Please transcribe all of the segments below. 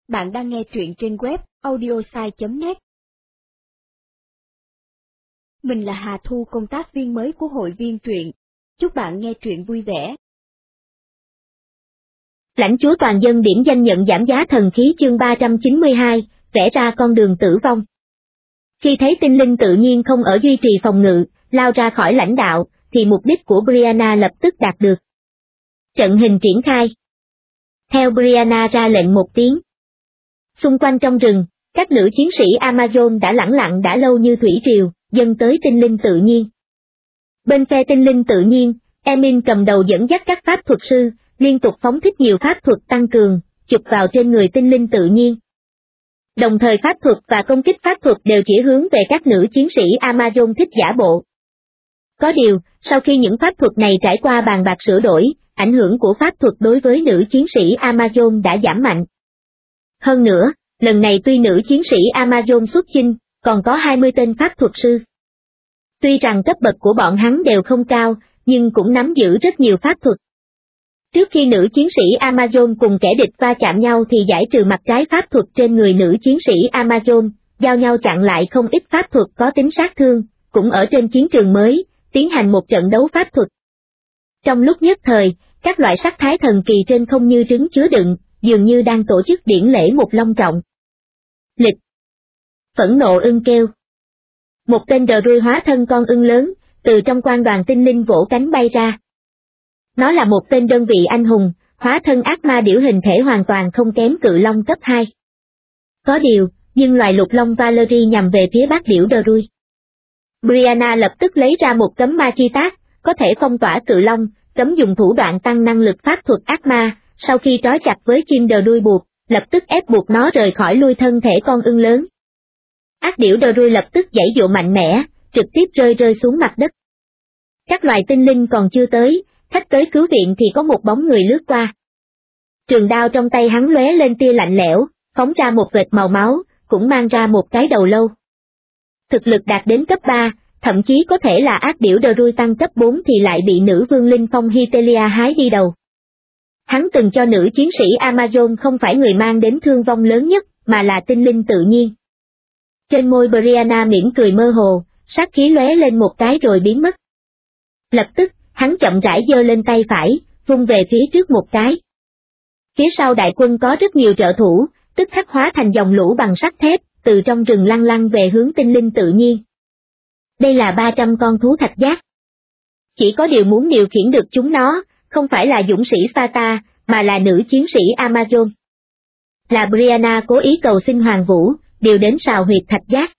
Bạn đang nghe truyện trên web audiosai.net. Mình là Hà Thu, công tác viên mới của hội viên truyện. Chúc bạn nghe truyện vui vẻ. Lãnh chúa toàn dân điểm danh nhận giảm giá thần khí chương 392, vẽ ra con đường tử vong. Khi thấy tinh linh tự nhiên không ở duy trì phòng ngự, lao ra khỏi lãnh đạo, thì mục đích của Brianna lập tức đạt được. Trận hình triển khai. Theo Brianna ra lệnh một tiếng. Xung quanh trong rừng, các nữ chiến sĩ Amazon đã lẳng lặng đã lâu như thủy triều, dâng tới tinh linh tự nhiên. Bên phe tinh linh tự nhiên, Emin cầm đầu dẫn dắt các pháp thuật sư, liên tục phóng thích nhiều pháp thuật tăng cường, chụp vào trên người tinh linh tự nhiên. Đồng thời pháp thuật và công kích pháp thuật đều chỉ hướng về các nữ chiến sĩ Amazon thích giả bộ. Có điều, sau khi những pháp thuật này trải qua bàn bạc sửa đổi, ảnh hưởng của pháp thuật đối với nữ chiến sĩ Amazon đã giảm mạnh. Hơn nữa, lần này tuy nữ chiến sĩ Amazon xuất chinh, còn có 20 tên pháp thuật sư. Tuy rằng cấp bậc của bọn hắn đều không cao, nhưng cũng nắm giữ rất nhiều pháp thuật. Trước khi nữ chiến sĩ Amazon cùng kẻ địch va chạm nhau thì giải trừ mặt trái pháp thuật trên người nữ chiến sĩ Amazon, giao nhau chặn lại không ít pháp thuật có tính sát thương, cũng ở trên chiến trường mới, tiến hành một trận đấu pháp thuật. Trong lúc nhất thời, các loại sắc thái thần kỳ trên không như trứng chứa đựng, dường như đang tổ chức điển lễ một long trọng. Lịch. Phẫn nộ ưng kêu. Một tên Druid hóa thân con ưng lớn, từ trong quan đoàn tinh linh vỗ cánh bay ra. Nó là một tên đơn vị anh hùng, hóa thân ác ma điểu hình thể hoàn toàn không kém cự long cấp 2. Có điều, nhưng loài lục long Valerie nhằm về phía bác điểu Druid. Brianna lập tức lấy ra một cấm ma chi tác, có thể phong tỏa cự long, cấm dùng thủ đoạn tăng năng lực pháp thuật ác ma, sau khi trói chặt với chim đuôi buộc, lập tức ép buộc nó rời khỏi lui thân thể con ưng lớn. Ác điểu Druid lập tức giãy giụa mạnh mẽ, trực tiếp rơi xuống mặt đất. Các loài tinh linh còn chưa tới, khách tới cứu viện thì có một bóng người lướt qua. Trường đao trong tay hắn lóe lên tia lạnh lẽo, phóng ra một vệt màu máu, cũng mang ra một cái đầu lâu. Thực lực đạt đến cấp 3, thậm chí có thể là ác điểu Druid tăng cấp 4 thì lại bị nữ vương linh phong Hytelia hái đi đầu. Hắn từng cho nữ chiến sĩ Amazon không phải người mang đến thương vong lớn nhất, mà là tinh linh tự nhiên. Trên môi Brianna mỉm cười mơ hồ, sát khí lóe lên một cái rồi biến mất. Lập tức, hắn chậm rãi giơ lên tay phải, vung về phía trước một cái. Phía sau đại quân có rất nhiều trợ thủ, tức khắc hóa thành dòng lũ bằng sắt thép, từ trong rừng lăn lăn về hướng tinh linh tự nhiên. Đây là 300 con thú thạch giác. Chỉ có điều muốn điều khiển được chúng nó, không phải là dũng sĩ Sparta, mà là nữ chiến sĩ Amazon. Là Brianna cố ý cầu xin Hoàng Vũ, điều đến sào huyệt thạch giác.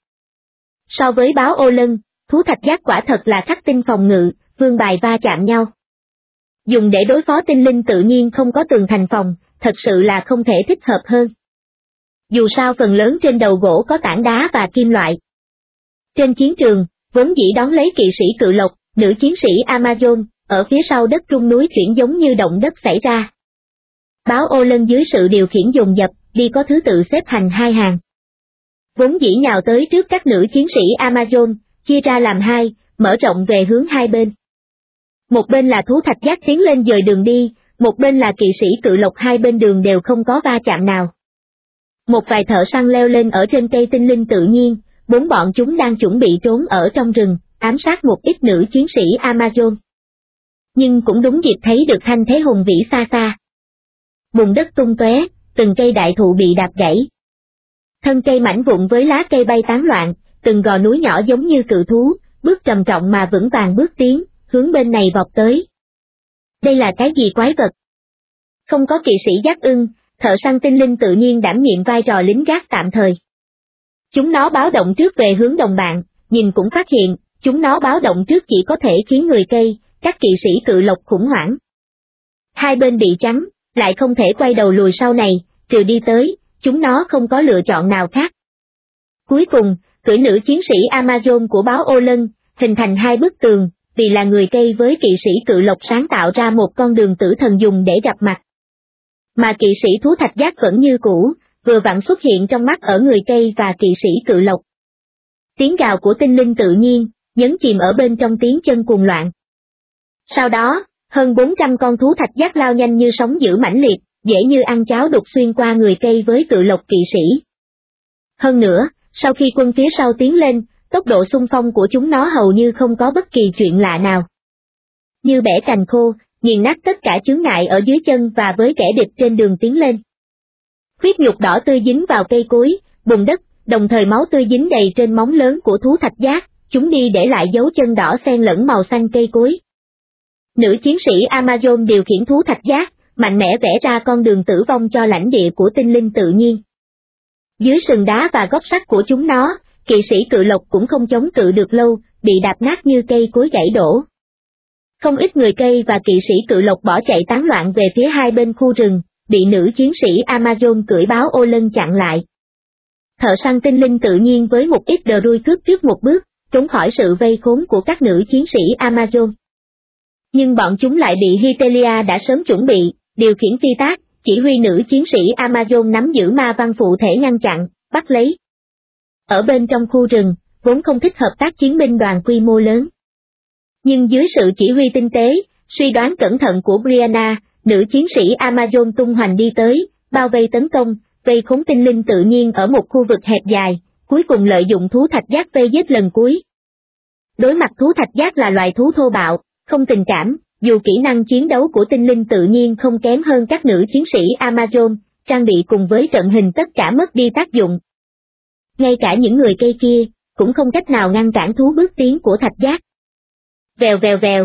So với báo ô lân, thú thạch giác quả thật là khắc tinh phòng ngự, vương bài va chạm nhau. Dùng để đối phó tinh linh tự nhiên không có tường thành phòng, thật sự là không thể thích hợp hơn. Dù sao phần lớn trên đầu gỗ có tảng đá và kim loại. Trên chiến trường, vốn dĩ đón lấy kỵ sĩ cự lộc, nữ chiến sĩ Amazon, ở phía sau đất rung núi chuyển giống như động đất xảy ra. Báo ô lân dưới sự điều khiển dồn dập, đi có thứ tự xếp thành hai hàng. Vốn dĩ nhào tới trước các nữ chiến sĩ Amazon, chia ra làm hai, mở rộng về hướng hai bên. Một bên là thú thạch giác tiến lên dời đường đi, một bên là kỵ sĩ cự lộc, hai bên đường đều không có va chạm nào. Một vài thợ săn leo lên ở trên cây tinh linh tự nhiên, bốn bọn chúng đang chuẩn bị trốn ở trong rừng, ám sát một ít nữ chiến sĩ Amazon. Nhưng cũng đúng dịp thấy được thanh thế hùng vĩ xa xa. Bùn đất tung tóe, từng cây đại thụ bị đạp gãy. Thân cây mảnh vụn với lá cây bay tán loạn, từng gò núi nhỏ giống như cự thú, bước trầm trọng mà vững vàng bước tiến, hướng bên này vọt tới. Đây là cái gì quái vật? Không có kỵ sĩ giác ưng, thợ săn tinh linh tự nhiên đảm nhiệm vai trò lính gác tạm thời. Chúng nó báo động trước về hướng đồng bạn, nhìn cũng phát hiện, chúng nó báo động trước chỉ có thể khiến người cây, các kỵ sĩ cự lộc khủng hoảng. Hai bên bị trắng, lại không thể quay đầu lùi sau này, trừ đi tới, chúng nó không có lựa chọn nào khác. Cuối cùng, cưỡi nữ chiến sĩ Amazon của báo ô lân, hình thành hai bức tường, vì là người cây với kỵ sĩ cự lộc sáng tạo ra một con đường tử thần dùng để gặp mặt. Mà kỵ sĩ thú thạch giác vẫn như cũ, vừa vặn xuất hiện trong mắt ở người cây và kỵ sĩ cự lộc. Tiếng gào của tinh linh tự nhiên, nhấn chìm ở bên trong tiếng chân cuồng loạn. Sau đó, hơn 400 con thú thạch giác lao nhanh như sóng dữ mãnh liệt, dễ như ăn cháo đục xuyên qua người cây với cự lộc kỵ sĩ. Hơn nữa, sau khi quân phía sau tiến lên, tốc độ xung phong của chúng nó hầu như không có bất kỳ chuyện lạ nào. Như bẻ cành khô, nghiền nát tất cả chướng ngại ở dưới chân và với kẻ địch trên đường tiến lên. Huyết nhục đỏ tươi dính vào cây cối, bùn đất, đồng thời máu tươi dính đầy trên móng lớn của thú thạch giác, chúng đi để lại dấu chân đỏ xen lẫn màu xanh cây cối. Nữ chiến sĩ Amazon điều khiển thú thạch giác, mạnh mẽ vẽ ra con đường tử vong cho lãnh địa của tinh linh tự nhiên. Dưới sừng đá và góc sắt của chúng nó, kỵ sĩ cự lộc cũng không chống cự được lâu, bị đạp nát như cây cối gãy đổ. Không ít người cây và kỵ sĩ cự lộc bỏ chạy tán loạn về phía hai bên khu rừng, bị nữ chiến sĩ Amazon cưỡi báo ô lân chặn lại. Thợ săn tinh linh tự nhiên với một ít đờ đuôi cướp trước một bước, trốn khỏi sự vây khốn của các nữ chiến sĩ Amazon. Nhưng bọn chúng lại bị Hytelia đã sớm chuẩn bị, điều khiển phi tác, chỉ huy nữ chiến sĩ Amazon nắm giữ ma văn phụ thể ngăn chặn, bắt lấy. Ở bên trong khu rừng, vốn không thích hợp tác chiến binh đoàn quy mô lớn. Nhưng dưới sự chỉ huy tinh tế, suy đoán cẩn thận của Brianna, nữ chiến sĩ Amazon tung hoành đi tới, bao vây tấn công, vây khốn tinh linh tự nhiên ở một khu vực hẹp dài, cuối cùng lợi dụng thú thạch giác vây giết lần cuối. Đối mặt thú thạch giác là loài thú thô bạo, không tình cảm, dù kỹ năng chiến đấu của tinh linh tự nhiên không kém hơn các nữ chiến sĩ Amazon, trang bị cùng với trận hình tất cả mất đi tác dụng. Ngay cả những người cây kia, cũng không cách nào ngăn cản thú bước tiến của thạch giác. Vèo vèo vèo.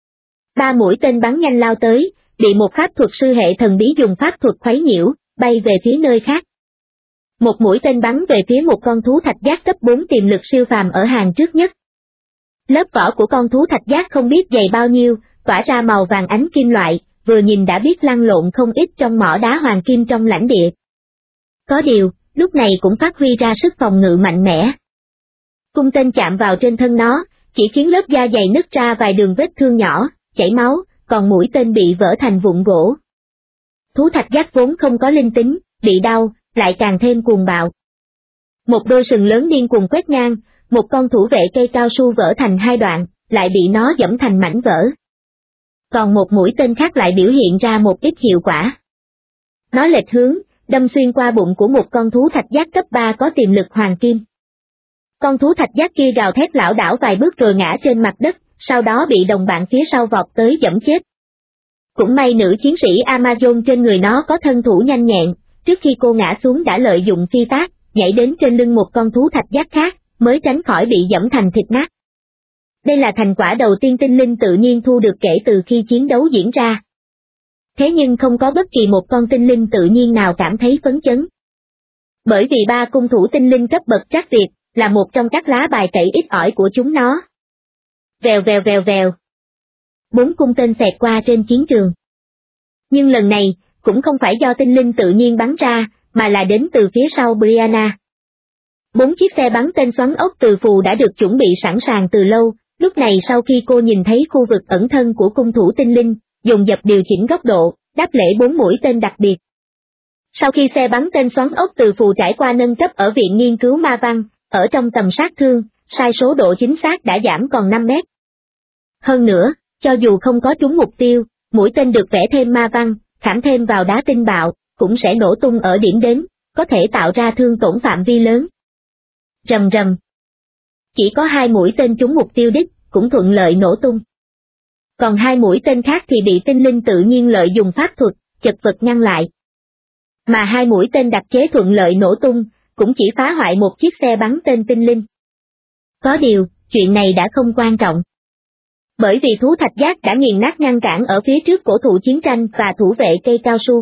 3 mũi tên bắn nhanh lao tới, bị một pháp thuật sư hệ thần bí dùng pháp thuật khuấy nhiễu, bay về phía nơi khác. Một mũi tên bắn về phía một con thú thạch giác cấp 4 tiềm lực siêu phàm ở hàng trước nhất. Lớp vỏ của con thú thạch giác không biết dày bao nhiêu, tỏa ra màu vàng ánh kim loại, vừa nhìn đã biết lăn lộn không ít trong mỏ đá hoàng kim trong lãnh địa. Có điều, lúc này cũng phát huy ra sức phòng ngự mạnh mẽ. Cung tên chạm vào trên thân nó, chỉ khiến lớp da dày nứt ra vài đường vết thương nhỏ, chảy máu, còn mũi tên bị vỡ thành vụn gỗ. Thú thạch giác vốn không có linh tính, bị đau, lại càng thêm cuồng bạo. Một đôi sừng lớn điên cuồng quét ngang, một con thủ vệ cây cao su vỡ thành 2 đoạn, lại bị nó giẫm thành mảnh vỡ. Còn một mũi tên khác lại biểu hiện ra một ít hiệu quả. Nó lệch hướng, đâm xuyên qua bụng của một con thú thạch giác cấp 3 có tiềm lực hoàng kim. Con thú thạch giác kia gào thét lảo đảo vài bước rồi ngã trên mặt đất, sau đó bị đồng bạn phía sau vọt tới giẫm chết. Cũng may nữ chiến sĩ Amazon trên người nó có thân thủ nhanh nhẹn, trước khi cô ngã xuống đã lợi dụng phi tác, nhảy đến trên lưng một con thú thạch giác khác, mới tránh khỏi bị giẫm thành thịt nát. Đây là thành quả đầu tiên tinh linh tự nhiên thu được kể từ khi chiến đấu diễn ra. Thế nhưng không có bất kỳ một con tinh linh tự nhiên nào cảm thấy phấn chấn. Bởi vì 3 cung thủ tinh linh cấp bậc trắc Việt, là một trong các lá bài tẩy ít ỏi của chúng nó. Vèo vèo vèo vèo. 4 cung tên xẹt qua trên chiến trường. Nhưng lần này, cũng không phải do tinh linh tự nhiên bắn ra, mà là đến từ phía sau Brianna. 4 chiếc xe bắn tên xoắn ốc từ phù đã được chuẩn bị sẵn sàng từ lâu, lúc này sau khi cô nhìn thấy khu vực ẩn thân của cung thủ tinh linh, dồn dập điều chỉnh góc độ, đáp lễ 4 mũi tên đặc biệt. Sau khi xe bắn tên xoắn ốc từ phù trải qua nâng cấp ở Viện Nghiên cứu Ma Văn, ở trong tầm sát thương, sai số độ chính xác đã giảm còn 5 mét. Hơn nữa, cho dù không có trúng mục tiêu, mũi tên được vẽ thêm ma văn, khảm thêm vào đá tinh bạo, cũng sẽ nổ tung ở điểm đến, có thể tạo ra thương tổn phạm vi lớn. Rầm rầm. Chỉ có 2 mũi tên trúng mục tiêu đích, cũng thuận lợi nổ tung. Còn 2 mũi tên khác thì bị tinh linh tự nhiên lợi dùng pháp thuật, chật vật ngăn lại. Mà 2 mũi tên đặc chế thuận lợi nổ tung, cũng chỉ phá hoại một chiếc xe bắn tên tinh linh. Có điều, chuyện này đã không quan trọng. Bởi vì thú thạch giác đã nghiền nát ngăn cản ở phía trước cổ thụ chiến tranh và thủ vệ cây cao su.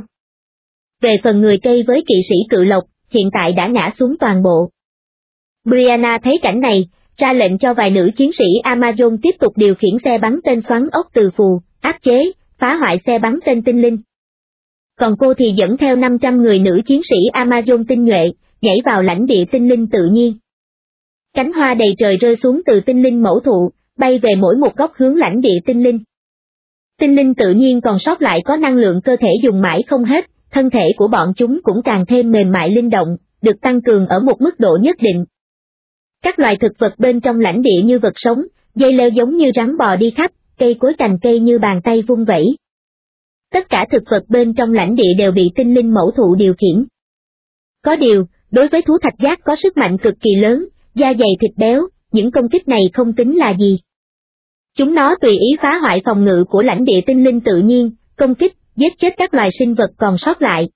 Về phần người cây với kỵ sĩ cự lộc, hiện tại đã ngã xuống toàn bộ. Brianna thấy cảnh này, ra lệnh cho vài nữ chiến sĩ Amazon tiếp tục điều khiển xe bắn tên xoắn ốc từ phù, áp chế, phá hoại xe bắn tên tinh linh. Còn cô thì dẫn theo 500 người nữ chiến sĩ Amazon tinh nhuệ, nhảy vào lãnh địa tinh linh tự nhiên. Cánh hoa đầy trời rơi xuống từ tinh linh mẫu thụ, bay về mỗi một góc hướng lãnh địa tinh linh. Tinh linh tự nhiên còn sót lại có năng lượng cơ thể dùng mãi không hết, thân thể của bọn chúng cũng càng thêm mềm mại linh động, được tăng cường ở một mức độ nhất định. Các loài thực vật bên trong lãnh địa như vật sống, dây leo giống như rắn bò đi khắp, cây cối cành cây như bàn tay vung vẩy. Tất cả thực vật bên trong lãnh địa đều bị tinh linh mẫu thụ điều khiển. Có điều, đối với thú thạch giác có sức mạnh cực kỳ lớn, da dày thịt béo, những công kích này không tính là gì. Chúng nó tùy ý phá hoại phòng ngự của lãnh địa tinh linh tự nhiên, công kích, giết chết các loài sinh vật còn sót lại.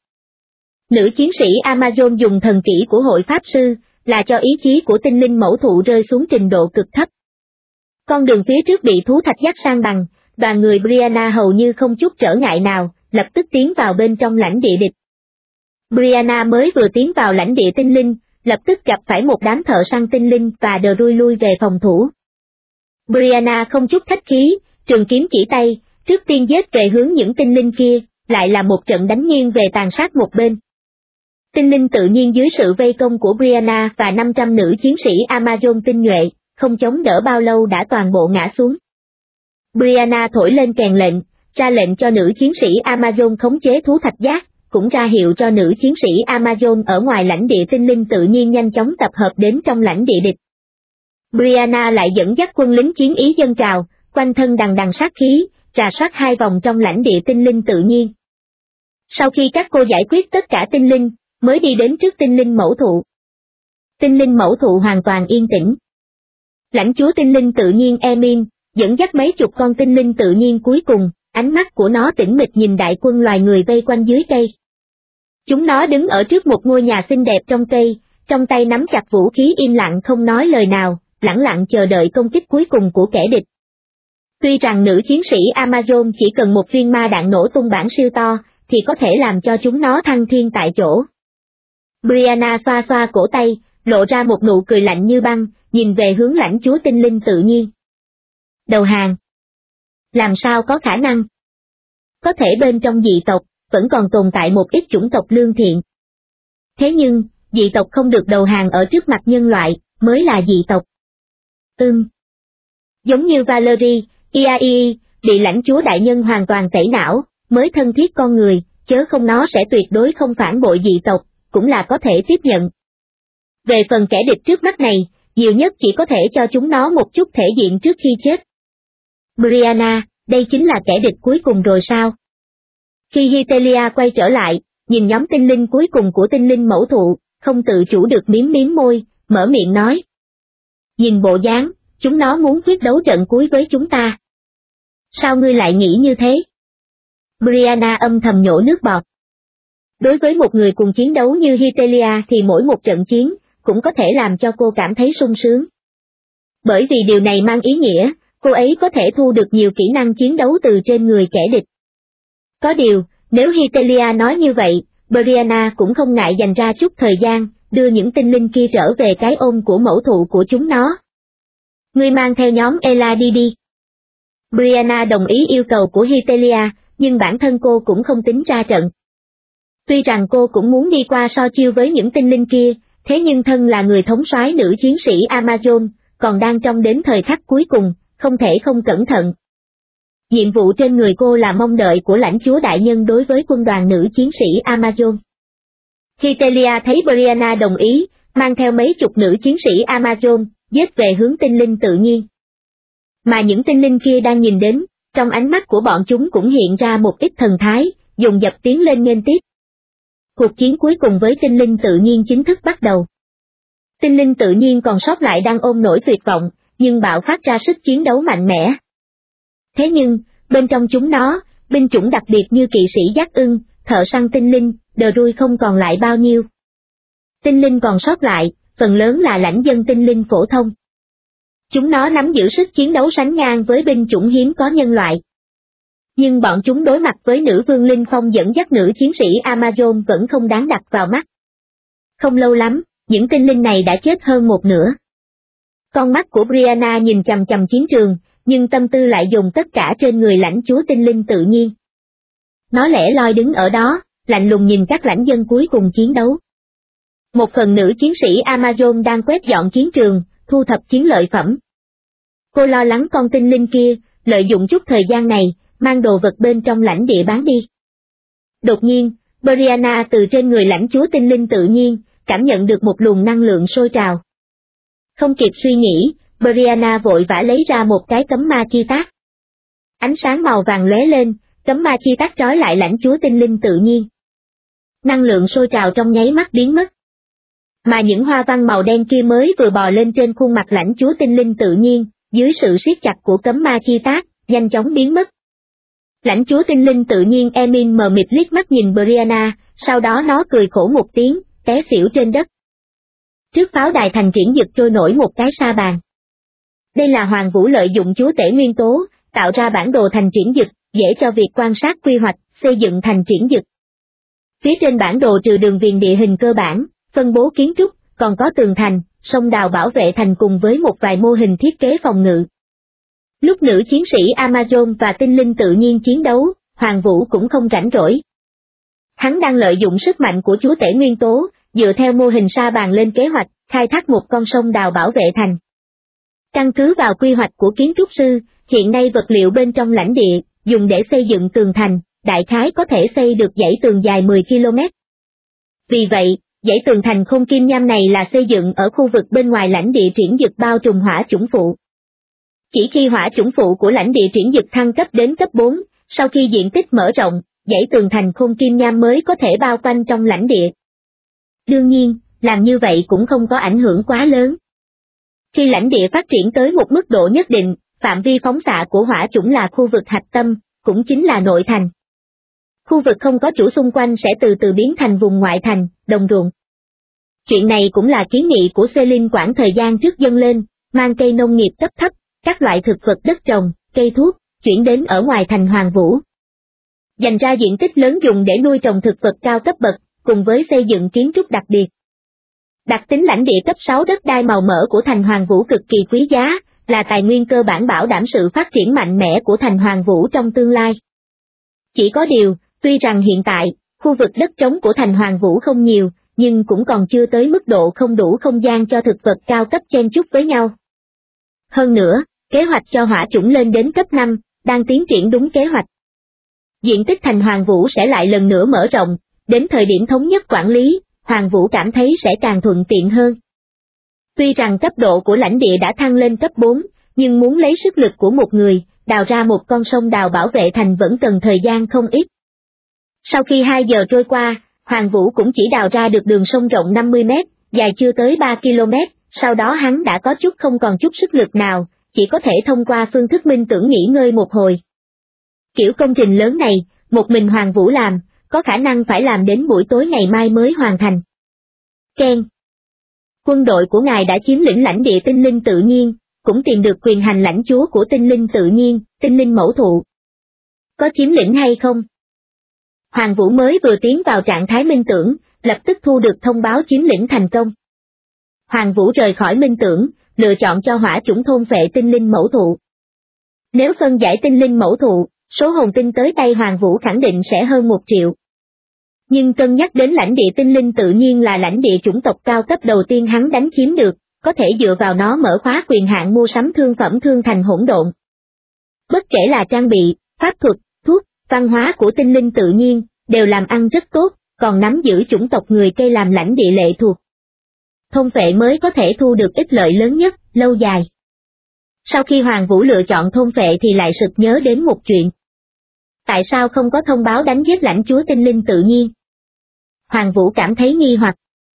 Nữ chiến sĩ Amazon dùng thần kỹ của hội pháp sư, là cho ý chí của tinh linh mẫu thụ rơi xuống trình độ cực thấp. Con đường phía trước bị thú thạch giác san bằng, đoàn người Brianna hầu như không chút trở ngại nào, lập tức tiến vào bên trong lãnh địa địch. Brianna mới vừa tiến vào lãnh địa tinh linh, lập tức gặp phải một đám thợ săn tinh linh và đờ đuôi lui về phòng thủ. Brianna không chút khách khí, trường kiếm chỉ tay, trước tiên giết về hướng những tinh linh kia, lại là một trận đánh nghiêng về tàn sát một bên. Tinh linh tự nhiên dưới sự vây công của Brianna và 500 nữ chiến sĩ Amazon tinh nhuệ, không chống đỡ bao lâu đã toàn bộ ngã xuống. Brianna thổi lên kèn lệnh, ra lệnh cho nữ chiến sĩ Amazon khống chế thú thạch giác, cũng ra hiệu cho nữ chiến sĩ Amazon ở ngoài lãnh địa tinh linh tự nhiên nhanh chóng tập hợp đến trong lãnh địa địch. Brianna lại dẫn dắt quân lính chiến ý dâng trào, quanh thân đằng đằng sát khí, rà soát 2 vòng trong lãnh địa tinh linh tự nhiên. Sau khi các cô giải quyết tất cả tinh linh, mới đi đến trước tinh linh mẫu thụ. Tinh linh mẫu thụ hoàn toàn yên tĩnh. Lãnh chúa tinh linh tự nhiên Emin, dẫn dắt mấy chục con tinh linh tự nhiên cuối cùng, ánh mắt của nó tĩnh mịch nhìn đại quân loài người vây quanh dưới cây. Chúng nó đứng ở trước một ngôi nhà xinh đẹp trong cây, trong tay nắm chặt vũ khí im lặng không nói lời nào, lẳng lặng chờ đợi công kích cuối cùng của kẻ địch. Tuy rằng nữ chiến sĩ Amazon chỉ cần một viên ma đạn nổ tung bản siêu to, thì có thể làm cho chúng nó thăng thiên tại chỗ. Brianna xoa xoa cổ tay, lộ ra một nụ cười lạnh như băng, nhìn về hướng lãnh chúa tinh linh tự nhiên. Đầu hàng. Làm sao có khả năng? Có thể bên trong dị tộc, vẫn còn tồn tại một ít chủng tộc lương thiện. Thế nhưng, dị tộc không được đầu hàng ở trước mặt nhân loại, mới là dị tộc. Giống như Valerie, Iai, bị lãnh chúa đại nhân hoàn toàn tẩy não, mới thân thiết con người, chớ không nó sẽ tuyệt đối không phản bội dị tộc, cũng là có thể tiếp nhận. Về phần kẻ địch trước mắt này, nhiều nhất chỉ có thể cho chúng nó một chút thể diện trước khi chết. Brianna, đây chính là kẻ địch cuối cùng rồi sao? Khi Hitelia quay trở lại, nhìn nhóm tinh linh cuối cùng của tinh linh mẫu thụ, không tự chủ được miếm môi, mở miệng nói. Nhìn bộ dáng, chúng nó muốn quyết đấu trận cuối với chúng ta. Sao ngươi lại nghĩ như thế? Brianna âm thầm nhổ nước bọt. Đối với một người cùng chiến đấu như Hitelia thì mỗi một trận chiến, cũng có thể làm cho cô cảm thấy sung sướng. Bởi vì điều này mang ý nghĩa, cô ấy có thể thu được nhiều kỹ năng chiến đấu từ trên người kẻ địch. Có điều, nếu Hitelia nói như vậy, Brianna cũng không ngại dành ra chút thời gian, đưa những tinh linh kia trở về cái ôm của mẫu thụ của chúng nó. Ngươi mang theo nhóm Ela đi. Brianna đồng ý yêu cầu của Hitelia, nhưng bản thân cô cũng không tính ra trận. Tuy rằng cô cũng muốn đi qua so chiêu với những tinh linh kia, thế nhưng thân là người thống soái nữ chiến sĩ Amazon, còn đang trong đến thời khắc cuối cùng, không thể không cẩn thận. Nhiệm vụ trên người cô là mong đợi của lãnh chúa đại nhân đối với quân đoàn nữ chiến sĩ Amazon. Hitelia thấy Brianna đồng ý, mang theo mấy chục nữ chiến sĩ Amazon, giết về hướng tinh linh tự nhiên. Mà những tinh linh kia đang nhìn đến, trong ánh mắt của bọn chúng cũng hiện ra một ít thần thái, dồn dập tiến lên nghênh tiếp. Cuộc chiến cuối cùng với tinh linh tự nhiên chính thức bắt đầu. Tinh linh tự nhiên còn sót lại đang ôm nỗi tuyệt vọng, nhưng bạo phát ra sức chiến đấu mạnh mẽ. Thế nhưng, bên trong chúng nó, binh chủng đặc biệt như kỵ sĩ giác ưng, thợ săn tinh linh, đờ đuôi không còn lại bao nhiêu. Tinh linh còn sót lại, phần lớn là lãnh dân tinh linh phổ thông. Chúng nó nắm giữ sức chiến đấu sánh ngang với binh chủng hiếm có nhân loại. Nhưng bọn chúng đối mặt với nữ vương Linh Phong dẫn dắt nữ chiến sĩ Amazon vẫn không đáng đặt vào mắt. Không lâu lắm, những tinh linh này đã chết hơn một nửa. Con mắt của Brianna nhìn chằm chằm chiến trường, nhưng tâm tư lại dồn tất cả trên người lãnh chúa tinh linh tự nhiên. Nó lẻ loi đứng ở đó, lạnh lùng nhìn các lãnh dân cuối cùng chiến đấu. Một phần nữ chiến sĩ Amazon đang quét dọn chiến trường, thu thập chiến lợi phẩm. Cô lo lắng con tinh linh kia, lợi dụng chút thời gian này, mang đồ vật bên trong lãnh địa bán đi. Đột nhiên, Brianna từ trên người lãnh chúa tinh linh tự nhiên, cảm nhận được một luồng năng lượng sôi trào. Không kịp suy nghĩ, Brianna vội vã lấy ra một cái cấm ma chi tác. Ánh sáng màu vàng lóe lên, cấm ma chi tác trói lại lãnh chúa tinh linh tự nhiên. Năng lượng sôi trào trong nháy mắt biến mất. Mà những hoa văn màu đen kia mới vừa bò lên trên khuôn mặt lãnh chúa tinh linh tự nhiên, dưới sự siết chặt của cấm ma chi tác, nhanh chóng biến mất. Lãnh chúa tinh linh tự nhiên Emin mờ mịt liếc mắt nhìn Brianna, sau đó nó cười khổ một tiếng, té xỉu trên đất. Trước pháo đài thành triển dực trôi nổi một cái sa bàn. Đây là Hoàng Vũ lợi dụng chúa tể nguyên tố, tạo ra bản đồ thành triển dực, dễ cho việc quan sát quy hoạch, xây dựng thành triển dực. Phía trên bản đồ trừ đường viền địa hình cơ bản, phân bố kiến trúc, còn có tường thành, sông đào bảo vệ thành cùng với một vài mô hình thiết kế phòng ngự. Lúc nữ chiến sĩ Amazon và tinh linh tự nhiên chiến đấu, Hoàng Vũ cũng không rảnh rỗi. Hắn đang lợi dụng sức mạnh của chúa tể nguyên tố, dựa theo mô hình sa bàn lên kế hoạch, khai thác một con sông đào bảo vệ thành. Căn cứ vào quy hoạch của kiến trúc sư, hiện nay vật liệu bên trong lãnh địa, dùng để xây dựng tường thành, đại khái có thể xây được dãy tường dài 10 km. Vì vậy, dãy tường thành không kim nham này là xây dựng ở khu vực bên ngoài lãnh địa triển dực bao trùm hỏa chủng phụ. Chỉ khi hỏa chủng phụ của lãnh địa triển dực thăng cấp đến cấp 4, sau khi diện tích mở rộng, dãy tường thành không kim nham mới có thể bao quanh trong lãnh địa. Đương nhiên, làm như vậy cũng không có ảnh hưởng quá lớn. Khi lãnh địa phát triển tới một mức độ nhất định, phạm vi phóng xạ của hỏa chủng là khu vực hạch tâm, cũng chính là nội thành. Khu vực không có chủ xung quanh sẽ từ từ biến thành vùng ngoại thành, đồng ruộng. Chuyện này cũng là kiến nghị của Celine quãng thời gian trước dâng lên, mang cây nông nghiệp cấp thấp, các loại thực vật đất trồng, cây thuốc, chuyển đến ở ngoài thành Hoàng Vũ. Dành ra diện tích lớn dùng để nuôi trồng thực vật cao cấp bậc, cùng với xây dựng kiến trúc đặc biệt. Đặc tính lãnh địa cấp 6 đất đai màu mỡ của thành Hoàng Vũ cực kỳ quý giá, là tài nguyên cơ bản bảo đảm sự phát triển mạnh mẽ của thành Hoàng Vũ trong tương lai. Chỉ có điều, tuy rằng hiện tại, khu vực đất trống của thành Hoàng Vũ không nhiều, nhưng cũng còn chưa tới mức độ không đủ không gian cho thực vật cao cấp chen chúc với nhau. Hơn nữa, kế hoạch cho hỏa chủng lên đến cấp 5, đang tiến triển đúng kế hoạch. Diện tích thành Hoàng Vũ sẽ lại lần nữa mở rộng, đến thời điểm thống nhất quản lý, Hoàng Vũ cảm thấy sẽ càng thuận tiện hơn. Tuy rằng cấp độ của lãnh địa đã thăng lên cấp 4, nhưng muốn lấy sức lực của một người, đào ra một con sông đào bảo vệ thành vẫn cần thời gian không ít. Sau khi 2 giờ trôi qua, Hoàng Vũ cũng chỉ đào ra được đường sông rộng 50 mét, dài chưa tới 3 km, sau đó hắn đã có chút không còn chút sức lực nào, chỉ có thể thông qua phương thức minh tưởng nghỉ ngơi một hồi. Kiểu công trình lớn này, một mình Hoàng Vũ làm, có khả năng phải làm đến buổi tối ngày mai mới hoàn thành. Ken. Quân đội của ngài đã chiếm lĩnh lãnh địa tinh linh tự nhiên, cũng tìm được quyền hành lãnh chúa của tinh linh tự nhiên, tinh linh mẫu thụ. Có chiếm lĩnh hay không? Hoàng Vũ mới vừa tiến vào trạng thái minh tưởng, lập tức thu được thông báo chiếm lĩnh thành công. Hoàng Vũ rời khỏi minh tưởng, lựa chọn cho hỏa chủng thôn phệ tinh linh mẫu thụ. Nếu phân giải tinh linh mẫu thụ, số hồn tinh tới tay Hoàng Vũ khẳng định sẽ hơn 1 triệu. Nhưng cân nhắc đến lãnh địa tinh linh tự nhiên là lãnh địa chủng tộc cao cấp đầu tiên hắn đánh chiếm được, có thể dựa vào nó mở khóa quyền hạn mua sắm thương phẩm thương thành hỗn độn. Bất kể là trang bị, pháp thuật, thuốc, văn hóa của tinh linh tự nhiên, đều làm ăn rất tốt, còn nắm giữ chủng tộc người cây làm lãnh địa lệ thuộc. Thôn phệ mới có thể thu được ích lợi lớn nhất, lâu dài. Sau khi Hoàng Vũ lựa chọn thôn phệ thì lại sực nhớ đến một chuyện. Tại sao không có thông báo đánh giết lãnh chúa tinh linh tự nhiên? Hoàng Vũ cảm thấy nghi hoặc.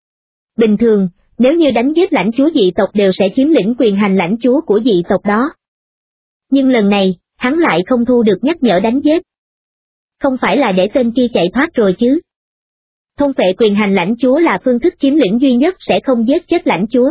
Bình thường, nếu như đánh giết lãnh chúa dị tộc đều sẽ chiếm lĩnh quyền hành lãnh chúa của dị tộc đó. Nhưng lần này, hắn lại không thu được nhắc nhở đánh giết. Không phải là để tên kia chạy thoát rồi chứ? Thôn phệ quyền hành lãnh chúa là phương thức chiếm lĩnh duy nhất sẽ không giết chết lãnh chúa.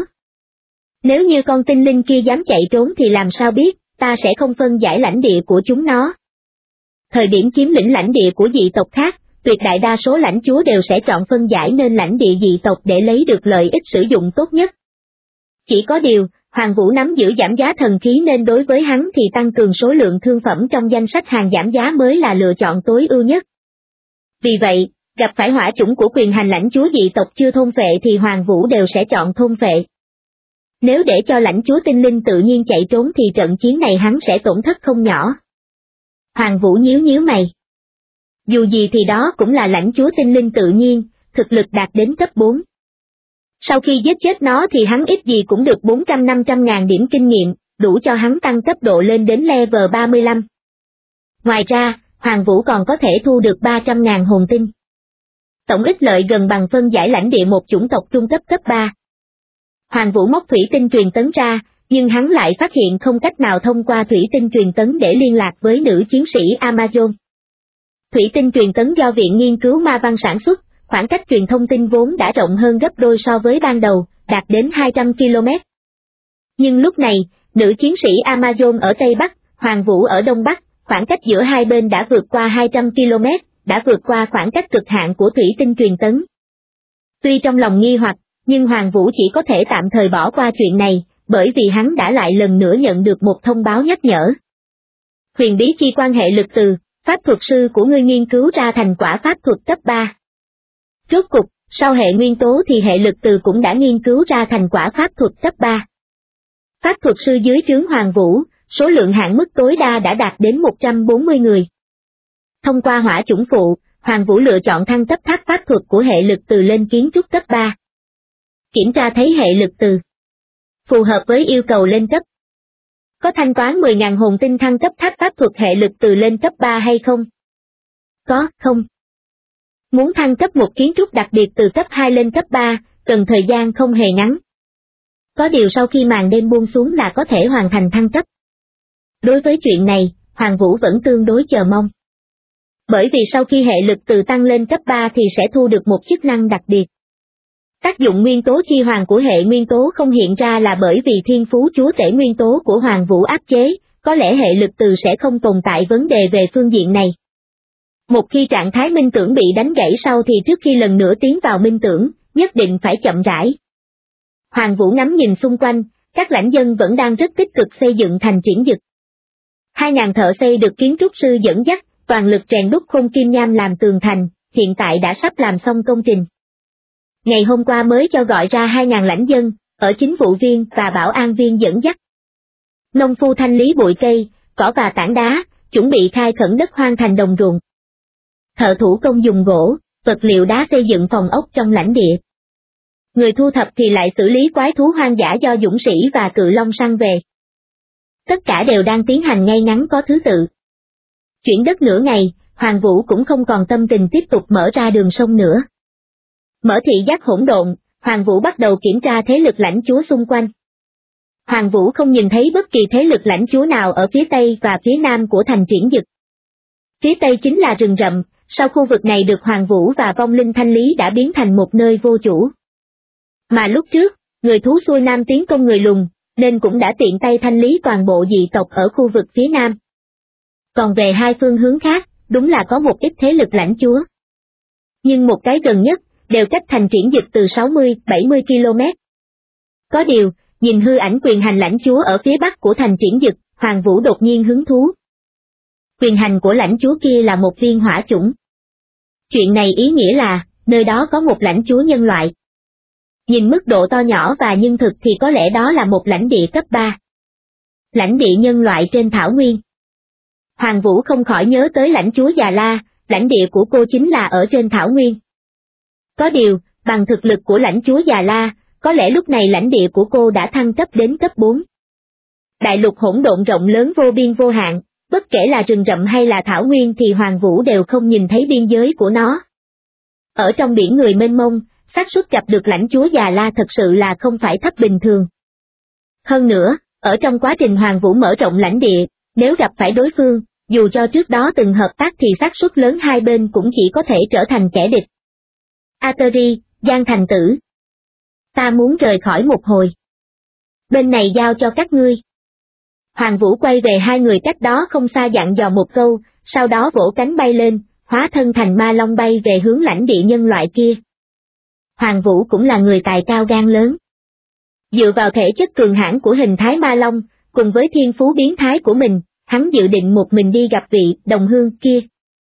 Nếu như con tinh linh kia dám chạy trốn thì làm sao biết, ta sẽ không phân giải lãnh địa của chúng nó. Thời điểm chiếm lĩnh lãnh địa của dị tộc khác, tuyệt đại đa số lãnh chúa đều sẽ chọn phân giải nên lãnh địa dị tộc để lấy được lợi ích sử dụng tốt nhất. Chỉ có điều, Hoàng Vũ nắm giữ giảm giá thần khí nên đối với hắn thì tăng cường số lượng thương phẩm trong danh sách hàng giảm giá mới là lựa chọn tối ưu nhất. Vì vậy, gặp phải hỏa chủng của quyền hành lãnh chúa dị tộc chưa thôn phệ thì Hoàng Vũ đều sẽ chọn thôn phệ. Nếu để cho lãnh chúa tinh linh tự nhiên chạy trốn thì trận chiến này hắn sẽ tổn thất không nhỏ. Hoàng Vũ nhíu mày. Dù gì thì đó cũng là lãnh chúa tinh linh tự nhiên, thực lực đạt đến cấp 4. Sau khi giết chết nó thì hắn ít gì cũng được 400-500 ngàn điểm kinh nghiệm, đủ cho hắn tăng cấp độ lên đến level 35. Ngoài ra, Hoàng Vũ còn có thể thu được 300.000 hồn tinh. Tổng ích lợi gần bằng phân giải lãnh địa một chủng tộc trung cấp cấp 3. Hoàng Vũ móc thủy tinh truyền tấn ra, nhưng hắn lại phát hiện không cách nào thông qua thủy tinh truyền tấn để liên lạc với nữ chiến sĩ Amazon. Thủy tinh truyền tấn do Viện Nghiên cứu Ma Văn sản xuất, khoảng cách truyền thông tin vốn đã rộng hơn gấp đôi so với ban đầu, đạt đến 200 km. Nhưng lúc này, nữ chiến sĩ Amazon ở Tây Bắc, Hoàng Vũ ở Đông Bắc, khoảng cách giữa hai bên đã vượt qua 200 km, đã vượt qua khoảng cách cực hạn của thủy tinh truyền tấn. Tuy trong lòng nghi hoặc, nhưng Hoàng Vũ chỉ có thể tạm thời bỏ qua chuyện này, bởi vì hắn đã lại lần nữa nhận được một thông báo nhắc nhở. Huyền bí chi quan hệ lực từ, pháp thuật sư của ngươi nghiên cứu ra thành quả pháp thuật cấp 3. Rốt cục, sau hệ nguyên tố thì hệ lực từ cũng đã nghiên cứu ra thành quả pháp thuật cấp 3. Pháp thuật sư dưới trướng Hoàng Vũ, số lượng hạn mức tối đa đã đạt đến 140 người. Thông qua hỏa chủng phụ, Hoàng Vũ lựa chọn thăng cấp tháp pháp thuật của hệ lực từ lên kiến trúc cấp 3. Kiểm tra thấy hệ lực từ phù hợp với yêu cầu lên cấp. Có thanh toán 10.000 hồn tinh thăng cấp tháp pháp thuật hệ lực từ lên cấp 3 hay không? Có, không. Muốn thăng cấp một kiến trúc đặc biệt từ cấp 2 lên cấp 3, cần thời gian không hề ngắn. Có điều sau khi màn đêm buông xuống là có thể hoàn thành thăng cấp. Đối với chuyện này, Hoàng Vũ vẫn tương đối chờ mong. Bởi vì sau khi hệ lực từ tăng lên cấp 3 thì sẽ thu được một chức năng đặc biệt. Tác dụng nguyên tố chi hoàng của hệ nguyên tố không hiện ra là bởi vì thiên phú chúa tể nguyên tố của Hoàng Vũ áp chế, có lẽ hệ lực từ sẽ không tồn tại vấn đề về phương diện này. Một khi trạng thái minh tưởng bị đánh gãy sau thì trước khi lần nữa tiến vào minh tưởng, nhất định phải chậm rãi. Hoàng Vũ ngắm nhìn xung quanh, các lãnh dân vẫn đang rất tích cực xây dựng thành Triển Dực. 2.000 thợ xây được kiến trúc sư dẫn dắt, toàn lực rèn đúc khung kim nham làm tường thành, hiện tại đã sắp làm xong công trình. Ngày hôm qua mới cho gọi ra 2.000 lãnh dân, ở chính vụ viên và bảo an viên dẫn dắt. Nông phu thanh lý bụi cây, cỏ và tảng đá, chuẩn bị khai khẩn đất hoang thành đồng ruộng. Thợ thủ công dùng gỗ, vật liệu đá xây dựng phòng ốc trong lãnh địa. Người thu thập thì lại xử lý quái thú hoang dã do dũng sĩ và cự long săn về. Tất cả đều đang tiến hành ngay ngắn có thứ tự. Chuyển đất nửa ngày, Hoàng Vũ cũng không còn tâm tình tiếp tục mở ra đường sông nữa. Mở thị giác hỗn độn, Hoàng Vũ bắt đầu kiểm tra thế lực lãnh chúa xung quanh. Hoàng Vũ không nhìn thấy bất kỳ thế lực lãnh chúa nào ở phía tây và phía nam của thành Triển Dực. Phía tây chính là rừng rậm, sau khu vực này được Hoàng Vũ và vong linh thanh lý đã biến thành một nơi vô chủ. Mà lúc trước, người thú xuôi nam tiến công người lùn, nên cũng đã tiện tay thanh lý toàn bộ dị tộc ở khu vực phía nam. Còn về hai phương hướng khác, đúng là có một ít thế lực lãnh chúa. Nhưng một cái gần nhất, đều cách thành Triển Dực từ 60-70 km. Có điều, nhìn hư ảnh quyền hành lãnh chúa ở phía bắc của thành Triển Dực, Hoàng Vũ đột nhiên hứng thú. Quyền hành của lãnh chúa kia là một viên hỏa chủng. Chuyện này ý nghĩa là, nơi đó có một lãnh chúa nhân loại. Nhìn mức độ to nhỏ và nhân thực thì có lẽ đó là một lãnh địa cấp 3. Lãnh địa nhân loại trên thảo nguyên. Hoàng Vũ không khỏi nhớ tới lãnh chúa Già La, lãnh địa của cô chính là ở trên thảo nguyên. Có điều, bằng thực lực của lãnh chúa Già La, có lẽ lúc này lãnh địa của cô đã thăng cấp đến cấp 4. Đại lục hỗn độn rộng lớn vô biên vô hạn, bất kể là rừng rậm hay là thảo nguyên thì Hoàng Vũ đều không nhìn thấy biên giới của nó. Ở trong biển người mênh mông, xác suất gặp được lãnh chúa Già La thật sự là không phải thấp bình thường. Hơn nữa, ở trong quá trình Hoàng Vũ mở rộng lãnh địa, nếu gặp phải đối phương, dù cho trước đó từng hợp tác thì xác suất lớn hai bên cũng chỉ có thể trở thành kẻ địch. Ateri, Giang thành tử. Ta muốn rời khỏi một hồi. Bên này giao cho các ngươi. Hoàng Vũ quay về hai người cách đó không xa dặn dò một câu, sau đó vỗ cánh bay lên, hóa thân thành ma long bay về hướng lãnh địa nhân loại kia. Hoàng Vũ cũng là người tài cao gan lớn. Dựa vào thể chất cường hãn của hình thái ma long, cùng với thiên phú biến thái của mình, hắn dự định một mình đi gặp vị đồng hương kia.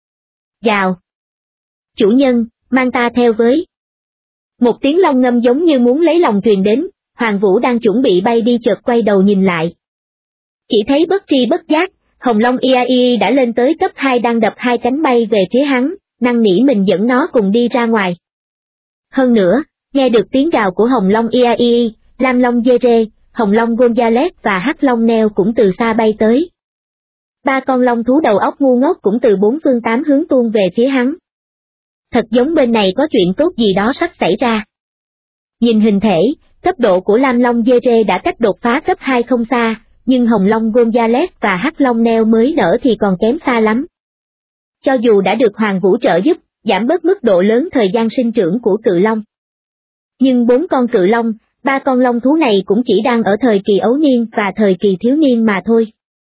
Gào. Chủ nhân, mang ta theo với. Một tiếng long ngâm giống như muốn lấy lòng truyền đến, Hoàng Vũ đang chuẩn bị bay đi chợt quay đầu nhìn lại. Chỉ thấy bất tri bất giác, Hồng Long Iaii đã lên tới cấp 2 đang đập hai cánh bay về phía hắn, năn nỉ mình dẫn nó cùng đi ra ngoài. Hơn nữa, nghe được tiếng gào của Hồng Long Iaii, Lam Long Dere, Hồng Long Gonzales và Hắc Long Neo cũng từ xa bay tới. Ba con long thú đầu óc ngu ngốc cũng từ bốn phương tám hướng tuôn về phía hắn. Thật giống bên này có chuyện tốt gì đó sắp xảy ra. Nhìn hình thể, cấp độ của Lam Long dê rê đã cách đột phá cấp 2 không xa, nhưng Hồng Long Gonzales và Hắc Long Neo mới nở thì còn kém xa lắm. Cho dù đã được Hoàng Vũ trợ giúp, giảm bớt mức độ lớn thời gian sinh trưởng của cự long. Nhưng 4 con cự long, 3 con long thú này cũng chỉ đang ở thời kỳ ấu niên và thời kỳ thiếu niên mà thôi.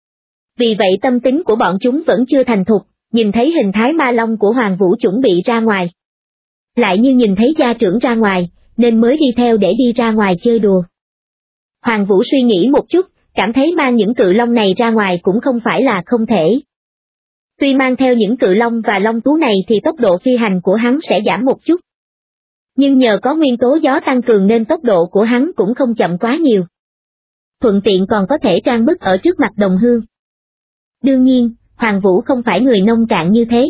Vì vậy tâm tính của bọn chúng vẫn chưa thành thục, nhìn thấy hình thái ma long của Hoàng Vũ chuẩn bị ra ngoài. Lại như nhìn thấy gia trưởng ra ngoài, nên mới đi theo để đi ra ngoài chơi đùa. Hoàng Vũ suy nghĩ một chút, cảm thấy mang những cự long này ra ngoài cũng không phải là không thể. Tuy mang theo những cự long và long thú này thì tốc độ phi hành của hắn sẽ giảm một chút. Nhưng nhờ có nguyên tố gió tăng cường nên tốc độ của hắn cũng không chậm quá nhiều. Thuận tiện còn có thể trang bức ở trước mặt đồng hương. Đương nhiên, Hoàng Vũ không phải người nông cạn như thế.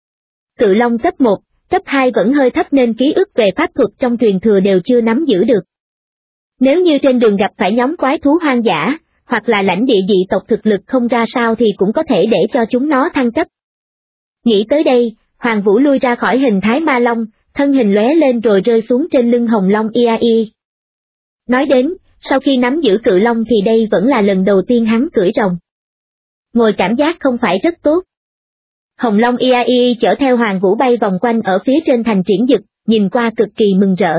Cự long cấp 1, cấp 2 vẫn hơi thấp nên ký ức về pháp thuật trong truyền thừa đều chưa nắm giữ được. Nếu như trên đường gặp phải nhóm quái thú hoang dã, hoặc là lãnh địa dị tộc thực lực không ra sao thì cũng có thể để cho chúng nó thăng cấp. Nghĩ tới đây, Hoàng Vũ lui ra khỏi hình thái ma long, thân hình lóe lên rồi rơi xuống trên lưng Hồng Long Iai. Nói đến, sau khi nắm giữ cự long thì đây vẫn là lần đầu tiên hắn cưỡi rồng. Ngồi cảm giác không phải rất tốt. Hồng Long Iai chở theo Hoàng Vũ bay vòng quanh ở phía trên thành triển dực, nhìn qua cực kỳ mừng rỡ.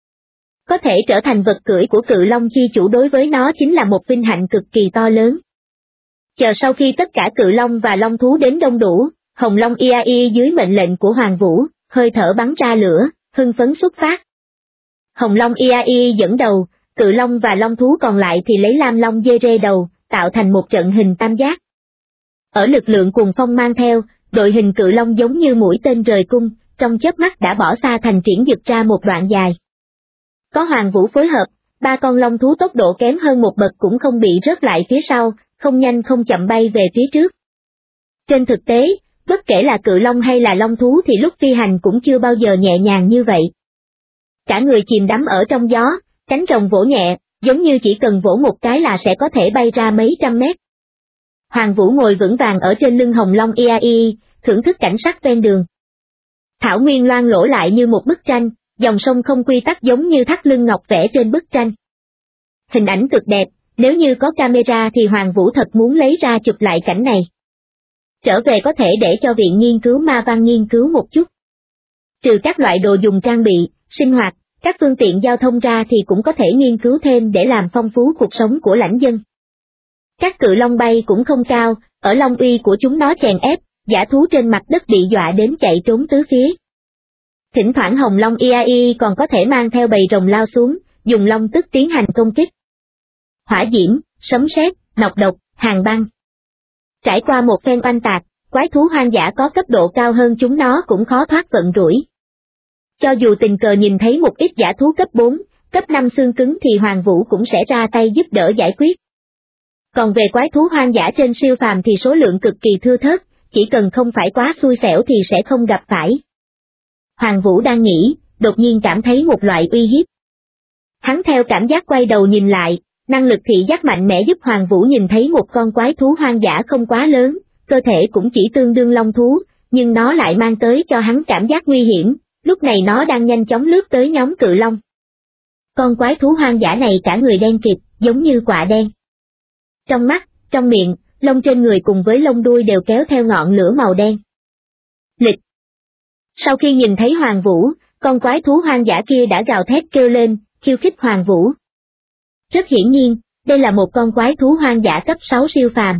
Có thể trở thành vật cưỡi của cự long chi chủ đối với nó chính là một vinh hạnh cực kỳ to lớn. Chờ sau khi tất cả cự long và long thú đến đông đủ, Hồng Long Iai dưới mệnh lệnh của Hoàng Vũ, hơi thở bắn ra lửa, hưng phấn xuất phát. Hồng Long Iai dẫn đầu, cự long và long thú còn lại thì lấy Lam Long dê rê đầu, tạo thành một trận hình tam giác. Ở lực lượng cuồng phong mang theo, đội hình cự long giống như mũi tên rời cung, trong chớp mắt đã bỏ xa thành triển dực ra một đoạn dài. Có Hoàng Vũ phối hợp, 3 con long thú tốc độ kém hơn một bậc cũng không bị rớt lại phía sau, không nhanh không chậm bay về phía trước. Trên thực tế, bất kể là cự long hay là long thú thì lúc phi hành cũng chưa bao giờ nhẹ nhàng như vậy. Cả người chìm đắm ở trong gió, cánh rồng vỗ nhẹ, giống như chỉ cần vỗ một cái là sẽ có thể bay ra mấy trăm mét. Hoàng Vũ ngồi vững vàng ở trên lưng Hồng Long Iai, thưởng thức cảnh sắc ven đường. Thảo nguyên loang lổ lại như một bức tranh, dòng sông không quy tắc giống như thắt lưng ngọc vẽ trên bức tranh. Hình ảnh cực đẹp, nếu như có camera thì Hoàng Vũ thật muốn lấy ra chụp lại cảnh này. Trở về có thể để cho viện nghiên cứu ma văn nghiên cứu một chút. Trừ các loại đồ dùng trang bị, sinh hoạt, các phương tiện giao thông ra thì cũng có thể nghiên cứu thêm để làm phong phú cuộc sống của lãnh dân. Các cự long bay cũng không cao, ở long uy của chúng nó chèn ép, dã thú trên mặt đất bị dọa đến chạy trốn tứ phía. Thỉnh thoảng Hồng Long Iai còn có thể mang theo bầy rồng lao xuống, dùng long tức tiến hành công kích. Hỏa diễm, sấm sét, nọc độc, hàn băng. Trải qua một phen oanh tạc, quái thú hoang dã có cấp độ cao hơn chúng nó cũng khó thoát vận rủi. Cho dù tình cờ nhìn thấy một ít dã thú cấp 4, cấp 5 xương cứng thì Hoàng Vũ cũng sẽ ra tay giúp đỡ giải quyết. Còn về quái thú hoang dã trên siêu phàm thì số lượng cực kỳ thưa thớt, chỉ cần không phải quá xui xẻo thì sẽ không gặp phải. Hoàng Vũ đang nghĩ, đột nhiên cảm thấy một loại uy hiếp. Hắn theo cảm giác quay đầu nhìn lại, năng lực thị giác mạnh mẽ giúp Hoàng Vũ nhìn thấy một con quái thú hoang dã không quá lớn, cơ thể cũng chỉ tương đương long thú, nhưng nó lại mang tới cho hắn cảm giác nguy hiểm, lúc này nó đang nhanh chóng lướt tới nhóm cự long. Con quái thú hoang dã này cả người đen kịt, giống như quạ đen. Trong mắt, trong miệng, lông trên người cùng với lông đuôi đều kéo theo ngọn lửa màu đen. Lịch. Sau khi nhìn thấy Hoàng Vũ, con quái thú hoang dã kia đã gào thét kêu lên, khiêu khích Hoàng Vũ. Rất hiển nhiên, đây là một con quái thú hoang dã cấp 6 siêu phàm.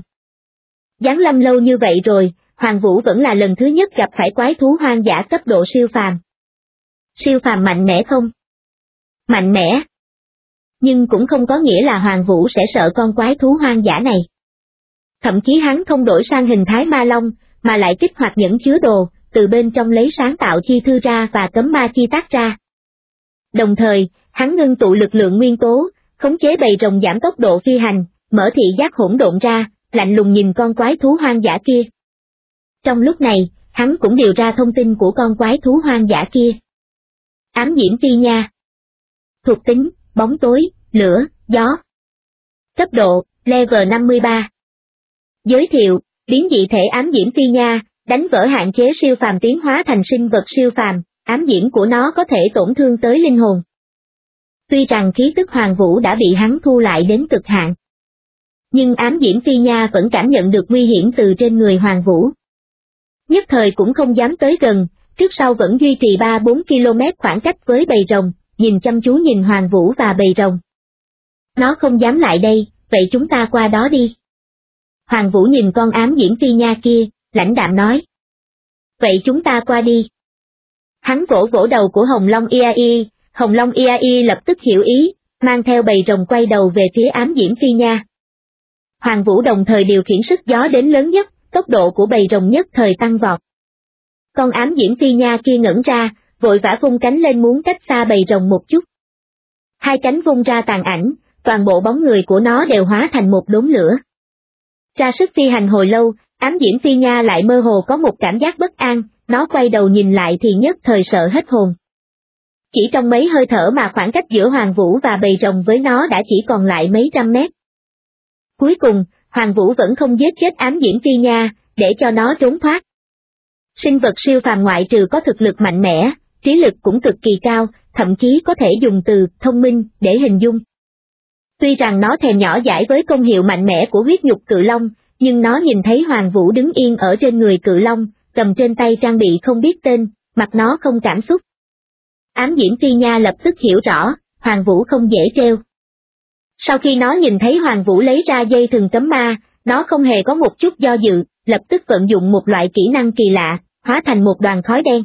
Giáng lâm lâu như vậy rồi, Hoàng Vũ vẫn là lần thứ nhất gặp phải quái thú hoang dã cấp độ siêu phàm. Siêu phàm mạnh mẽ không? Mạnh mẽ. Nhưng cũng không có nghĩa là Hoàng Vũ sẽ sợ con quái thú hoang dã này. Thậm chí hắn không đổi sang hình thái ma long, mà lại kích hoạt nhẫn chứa đồ, từ bên trong lấy sáng tạo chi thư ra và cấm ma chi tác ra. Đồng thời, hắn ngưng tụ lực lượng nguyên tố, khống chế bầy rồng giảm tốc độ phi hành, mở thị giác hỗn độn ra, lạnh lùng nhìn con quái thú hoang dã kia. Trong lúc này, hắn cũng điều ra thông tin của con quái thú hoang dã kia. Ám diễm phi nha. Thuộc tính, bóng tối, lửa, gió. Cấp độ, level 53. Giới thiệu, Biến dị thể ám diễm phi nha, đánh vỡ hạn chế siêu phàm tiến hóa thành sinh vật siêu phàm, ám diễm của nó có thể tổn thương tới linh hồn. Tuy rằng khí tức Hoàng Vũ đã bị hắn thu lại đến cực hạn, nhưng ám diễm phi nha vẫn cảm nhận được nguy hiểm từ trên người Hoàng Vũ. Nhất thời cũng không dám tới gần, trước sau vẫn duy trì 3-4 km khoảng cách với bầy rồng, nhìn chăm chú nhìn Hoàng Vũ và bầy rồng. Nó không dám lại đây, vậy chúng ta qua đó đi. Hoàng Vũ nhìn con ám diễm phi nha kia, lãnh đạm nói. Vậy chúng ta qua đi. Hắn vỗ vỗ đầu của Hồng Long Iai, Hồng Long Iai lập tức hiểu ý, mang theo bầy rồng quay đầu về phía ám diễm phi nha. Hoàng Vũ đồng thời điều khiển sức gió đến lớn nhất, tốc độ của bầy rồng nhất thời tăng vọt. Con ám diễm phi nha kia ngẩn ra, vội vã vung cánh lên muốn cách xa bầy rồng một chút. Hai cánh vung ra tàn ảnh, toàn bộ bóng người của nó đều hóa thành một đốm lửa. Ra sức phi hành hồi lâu, ám diễm phi nha lại mơ hồ có một cảm giác bất an, nó quay đầu nhìn lại thì nhất thời sợ hết hồn. Chỉ trong mấy hơi thở mà khoảng cách giữa Hoàng Vũ và bầy rồng với nó đã chỉ còn lại mấy trăm mét. Cuối cùng, Hoàng Vũ vẫn không giết chết ám diễm phi nha, để cho nó trốn thoát. Sinh vật siêu phàm ngoại trừ có thực lực mạnh mẽ, trí lực cũng cực kỳ cao, thậm chí có thể dùng từ thông minh để hình dung. Tuy rằng nó thèm nhỏ dãi với công hiệu mạnh mẽ của huyết nhục cự long, nhưng nó nhìn thấy Hoàng Vũ đứng yên ở trên người cự long, cầm trên tay trang bị không biết tên, mặt nó không cảm xúc. Ám diễm phi nha lập tức hiểu rõ, Hoàng Vũ không dễ trêu. Sau khi nó nhìn thấy Hoàng Vũ lấy ra dây thừng cấm ma, nó không hề có một chút do dự, lập tức vận dụng một loại kỹ năng kỳ lạ, hóa thành một đoàn khói đen.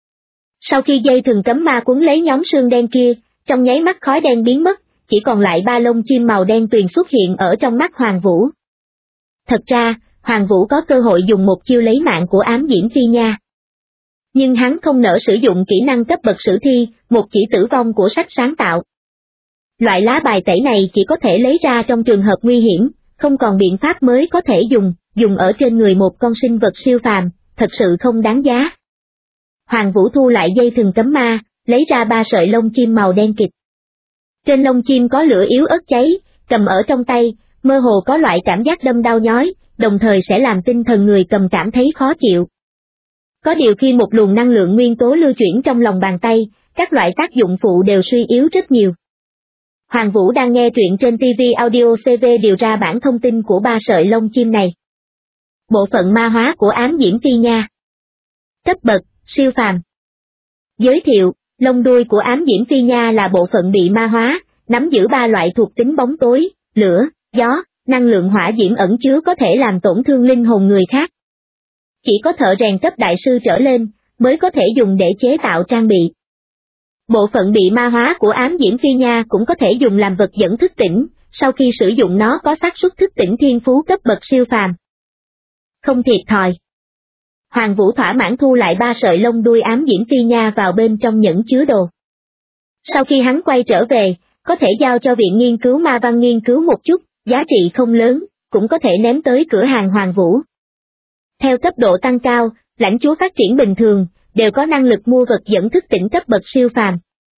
Sau khi dây thừng cấm ma cuốn lấy nhóm xương đen kia, trong nháy mắt khói đen biến mất, chỉ còn lại ba lông chim màu đen tuyền xuất hiện ở trong mắt Hoàng Vũ. Thật ra, Hoàng Vũ có cơ hội dùng một chiêu lấy mạng của ám diễm phi nha. Nhưng hắn không nỡ sử dụng kỹ năng cấp bậc sử thi, một chỉ tử vong của sách sáng tạo. Loại lá bài tẩy này chỉ có thể lấy ra trong trường hợp nguy hiểm, không còn biện pháp mới có thể dùng ở trên người một con sinh vật siêu phàm, thật sự không đáng giá. Hoàng Vũ thu lại dây thừng cấm ma, lấy ra 3 sợi lông chim màu đen kịt. Trên lông chim có lửa yếu ớt cháy, cầm ở trong tay, mơ hồ có loại cảm giác đâm đau nhói, đồng thời sẽ làm tinh thần người cầm cảm thấy khó chịu. Có điều khi một luồng năng lượng nguyên tố lưu chuyển trong lòng bàn tay, các loại tác dụng phụ đều suy yếu rất nhiều. Hoàng Vũ đang nghe truyện trên TV Audio CV điều ra bản thông tin của 3 sợi lông chim này. Bộ phận ma hóa của ám diễm phi nha. Cấp bậc, siêu phàm. Giới thiệu, lông đuôi của ám diễm phi nha là bộ phận bị ma hóa, nắm giữ 3 loại thuộc tính bóng tối, lửa, gió, năng lượng hỏa diễm ẩn chứa có thể làm tổn thương linh hồn người khác. Chỉ có thợ rèn cấp đại sư trở lên, mới có thể dùng để chế tạo trang bị. Bộ phận bị ma hóa của ám diễm phi nha cũng có thể dùng làm vật dẫn thức tỉnh, sau khi sử dụng nó có xác suất thức tỉnh thiên phú cấp bậc siêu phàm. Không thiệt thòi. Hoàng Vũ thỏa mãn thu lại 3 sợi lông đuôi ám diễm phi nha vào bên trong nhẫn chứa đồ. Sau khi hắn quay trở về, có thể giao cho viện nghiên cứu ma văn nghiên cứu một chút, giá trị không lớn, cũng có thể ném tới cửa hàng Hoàng Vũ. Theo cấp độ tăng cao, lãnh chúa phát triển bình thường, đều có năng lực mua vật dẫn thức tỉnh cấp bậc siêu phàm.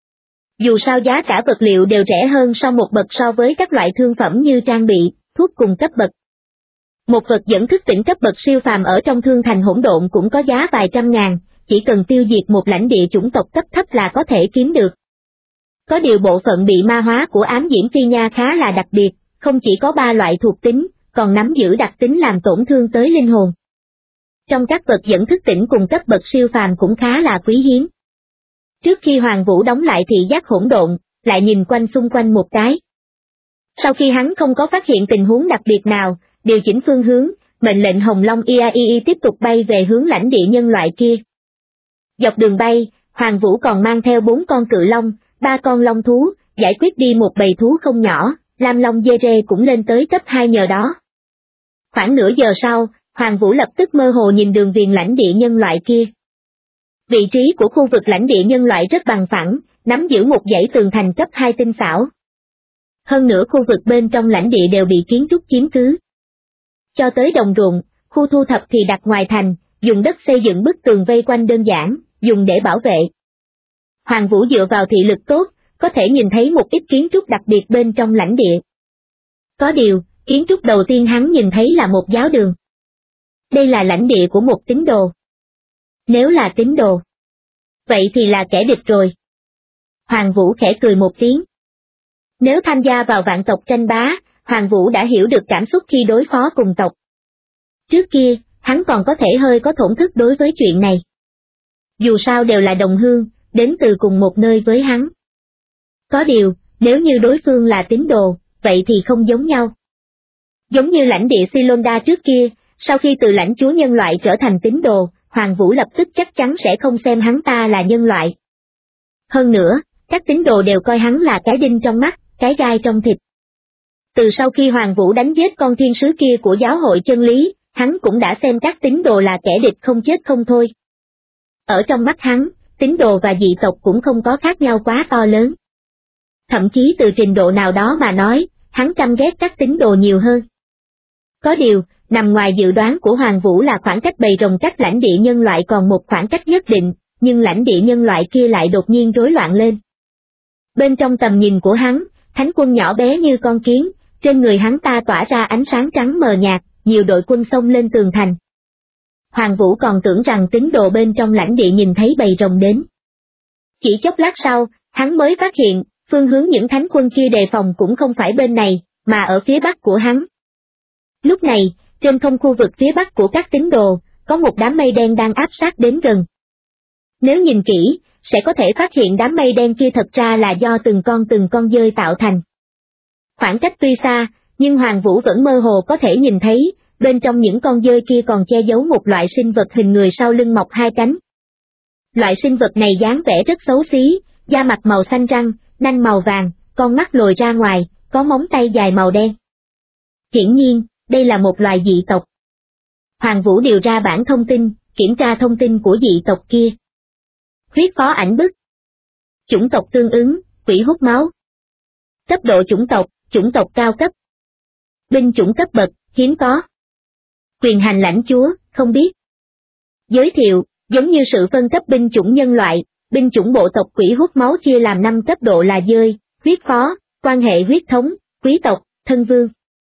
Dù sao giá cả vật liệu đều rẻ hơn sau một bậc so với các loại thương phẩm như trang bị, thuốc cùng cấp bậc. Một vật dẫn thức tỉnh cấp bậc siêu phàm ở trong thương thành hỗn độn cũng có giá vài trăm ngàn, chỉ cần tiêu diệt một lãnh địa chủng tộc cấp thấp là có thể kiếm được. Có điều bộ phận bị ma hóa của ám diễm phi nha khá là đặc biệt, không chỉ có 3 loại thuộc tính, còn nắm giữ đặc tính làm tổn thương tới linh hồn. Trong các vật dẫn thức tỉnh cùng cấp bậc siêu phàm cũng khá là quý hiếm. Trước khi Hoàng Vũ đóng lại thị giác hỗn độn, lại nhìn quanh xung quanh một cái. Sau khi hắn không có phát hiện tình huống đặc biệt nào, điều chỉnh phương hướng, mệnh lệnh Hồng Long Iai tiếp tục bay về hướng lãnh địa nhân loại kia. Dọc đường bay, Hoàng Vũ còn mang theo 4 con cự long, 3 con long thú, giải quyết đi một bầy thú không nhỏ, Lam Long dê rê cũng lên tới cấp 2 nhờ đó. Khoảng nửa giờ sau, Hoàng Vũ lập tức mơ hồ nhìn đường viền lãnh địa nhân loại kia. Vị trí của khu vực lãnh địa nhân loại rất bằng phẳng, nắm giữ một dãy tường thành cấp 2 tinh xảo. Hơn nữa khu vực bên trong lãnh địa đều bị kiến trúc chiếm cứ. Cho tới đồng ruộng, khu thu thập thì đặt ngoài thành, dùng đất xây dựng bức tường vây quanh đơn giản, dùng để bảo vệ. Hoàng Vũ dựa vào thị lực tốt, có thể nhìn thấy một ít kiến trúc đặc biệt bên trong lãnh địa. Có điều, kiến trúc đầu tiên hắn nhìn thấy là một giáo đường. Đây là lãnh địa của một tín đồ. Nếu là tín đồ, vậy thì là kẻ địch rồi. Hoàng Vũ khẽ cười một tiếng. Nếu tham gia vào vạn tộc tranh bá, Hoàng Vũ đã hiểu được cảm xúc khi đối phó cùng tộc. Trước kia, hắn còn có thể hơi có thổn thức đối với chuyện này. Dù sao đều là đồng hương, đến từ cùng một nơi với hắn. Có điều, nếu như đối phương là tín đồ, vậy thì không giống nhau. Giống như lãnh địa Silonda trước kia, sau khi từ lãnh chúa nhân loại trở thành tín đồ, Hoàng Vũ lập tức chắc chắn sẽ không xem hắn ta là nhân loại. Hơn nữa, các tín đồ đều coi hắn là cái đinh trong mắt, cái gai trong thịt. Từ sau khi Hoàng Vũ đánh giết con thiên sứ kia của giáo hội chân lý, hắn cũng đã xem các tín đồ là kẻ địch không chết không thôi. Ở trong mắt hắn, tín đồ và dị tộc cũng không có khác nhau quá to lớn. Thậm chí từ trình độ nào đó mà nói, hắn căm ghét các tín đồ nhiều hơn. Có điều, nằm ngoài dự đoán của Hoàng Vũ là khoảng cách bầy rồng cách lãnh địa nhân loại còn một khoảng cách nhất định, nhưng lãnh địa nhân loại kia lại đột nhiên rối loạn lên. Bên trong tầm nhìn của hắn, thánh quân nhỏ bé như con kiến, trên người hắn ta tỏa ra ánh sáng trắng mờ nhạt, nhiều đội quân xông lên tường thành. Hoàng Vũ còn tưởng rằng tín đồ bên trong lãnh địa nhìn thấy bầy rồng đến. Chỉ chốc lát sau, hắn mới phát hiện, phương hướng những thánh quân kia đề phòng cũng không phải bên này, mà ở phía bắc của hắn. Lúc này, trên không khu vực phía bắc của các tín đồ, có một đám mây đen đang áp sát đến gần. Nếu nhìn kỹ, sẽ có thể phát hiện đám mây đen kia thật ra là do từng con dơi tạo thành. Khoảng cách tuy xa, nhưng Hoàng Vũ vẫn mơ hồ có thể nhìn thấy, bên trong những con dơi kia còn che giấu một loại sinh vật hình người sau lưng mọc hai cánh. Loại sinh vật này dáng vẻ rất xấu xí, da mặt màu xanh răng, nanh màu vàng, con mắt lồi ra ngoài, có móng tay dài màu đen. Hiển nhiên, đây là một loài dị tộc. Hoàng Vũ điều ra bản thông tin, kiểm tra thông tin của dị tộc kia. Huyết phó ảnh bức. Chủng tộc tương ứng, quỷ hút máu. Cấp độ chủng tộc cao cấp. Binh chủng cấp bậc, hiếm có. Quyền hành lãnh chúa, không biết. Giới thiệu, giống như sự phân cấp binh chủng nhân loại, binh chủng bộ tộc quỷ hút máu chia làm 5 cấp độ là dơi, huyết phó, quan hệ huyết thống, quý tộc, thân vương.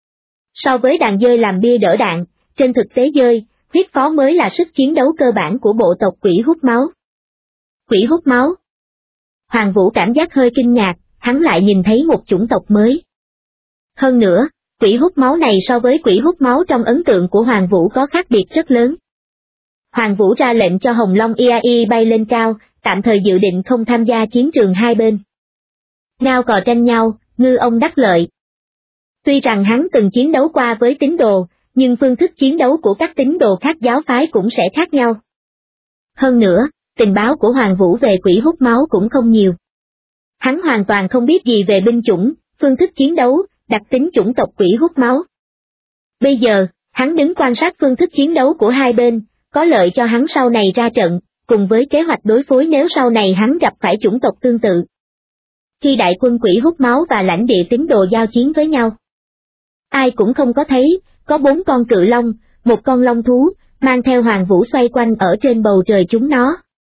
So với đàn dơi làm bia đỡ đạn, trên thực tế dơi, huyết phó mới là sức chiến đấu cơ bản của bộ tộc quỷ hút máu. Quỷ hút máu. Hoàng Vũ cảm giác hơi kinh ngạc, hắn lại nhìn thấy một chủng tộc mới. Hơn nữa, quỷ hút máu này so với quỷ hút máu trong ấn tượng của Hoàng Vũ có khác biệt rất lớn. Hoàng Vũ ra lệnh cho Hồng Long IAI bay lên cao, tạm thời dự định không tham gia chiến trường hai bên. Ngao cò tranh nhau, ngư ông đắc lợi. Tuy rằng hắn từng chiến đấu qua với tín đồ, nhưng phương thức chiến đấu của các tín đồ khác giáo phái cũng sẽ khác nhau. Hơn nữa, tình báo của Hoàng Vũ về quỷ hút máu cũng không nhiều. Hắn hoàn toàn không biết gì về binh chủng, phương thức chiến đấu, đặc tính chủng tộc quỷ hút máu. Bây giờ, hắn đứng quan sát phương thức chiến đấu của hai bên, có lợi cho hắn sau này ra trận, cùng với kế hoạch đối phối nếu sau này hắn gặp phải chủng tộc tương tự. Khi đại quân quỷ hút máu và lãnh địa tín đồ giao chiến với nhau, ai cũng không có thấy, có 4 con cự long, một con long thú, mang theo Hoàng Vũ xoay quanh ở trên bầu trời chúng nó.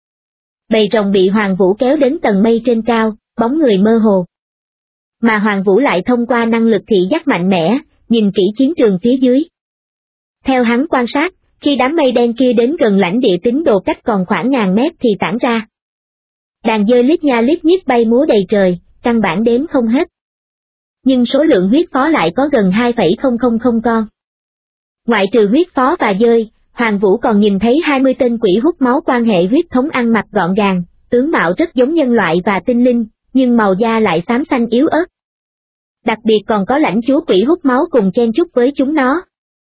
Bầy rồng bị Hoàng Vũ kéo đến tầng mây trên cao, bóng người mơ hồ. Mà Hoàng Vũ lại thông qua năng lực thị giác mạnh mẽ, nhìn kỹ chiến trường phía dưới. Theo hắn quan sát, khi đám mây đen kia đến gần lãnh địa tín đồ cách còn khoảng ngàn mét thì tản ra. Đàn dơi lít nha lít nhít bay múa đầy trời, căn bản đếm không hết. Nhưng số lượng huyết phó lại có gần 2,000 con. Ngoại trừ huyết phó và dơi, Hoàng Vũ còn nhìn thấy 20 tên quỷ hút máu quan hệ huyết thống ăn mặc gọn gàng, tướng mạo rất giống nhân loại và tinh linh, nhưng màu da lại xám xanh yếu ớt. Đặc biệt còn có lãnh chúa quỷ hút máu cùng chen chúc với chúng nó.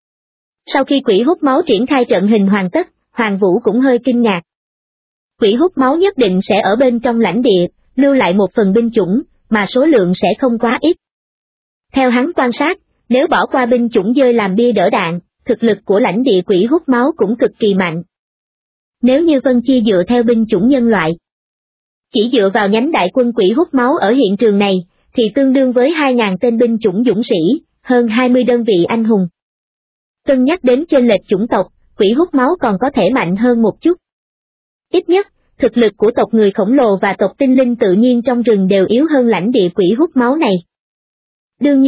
Sau khi quỷ hút máu triển khai trận hình hoàn tất, Hoàng Vũ cũng hơi kinh ngạc. Quỷ hút máu nhất định sẽ ở bên trong lãnh địa, lưu lại một phần binh chủng, mà số lượng sẽ không quá ít. Theo hắn quan sát, nếu bỏ qua binh chủng dơi làm bia đỡ đạn, thực lực của lãnh địa quỷ hút máu cũng cực kỳ mạnh. Nếu như phân chia dựa theo binh chủng nhân loại, chỉ dựa vào nhánh đại quân quỷ hút máu ở hiện trường này, thì tương đương với 2.000 tên binh chủng dũng sĩ, hơn 20 đơn vị anh hùng. Cân nhắc đến chênh lệch chủng tộc, quỷ hút máu còn có thể mạnh hơn một chút. Ít nhất, thực lực của tộc người khổng lồ và tộc tinh linh tự nhiên trong rừng đều yếu hơn lãnh địa quỷ hút máu này. Đương nhiên,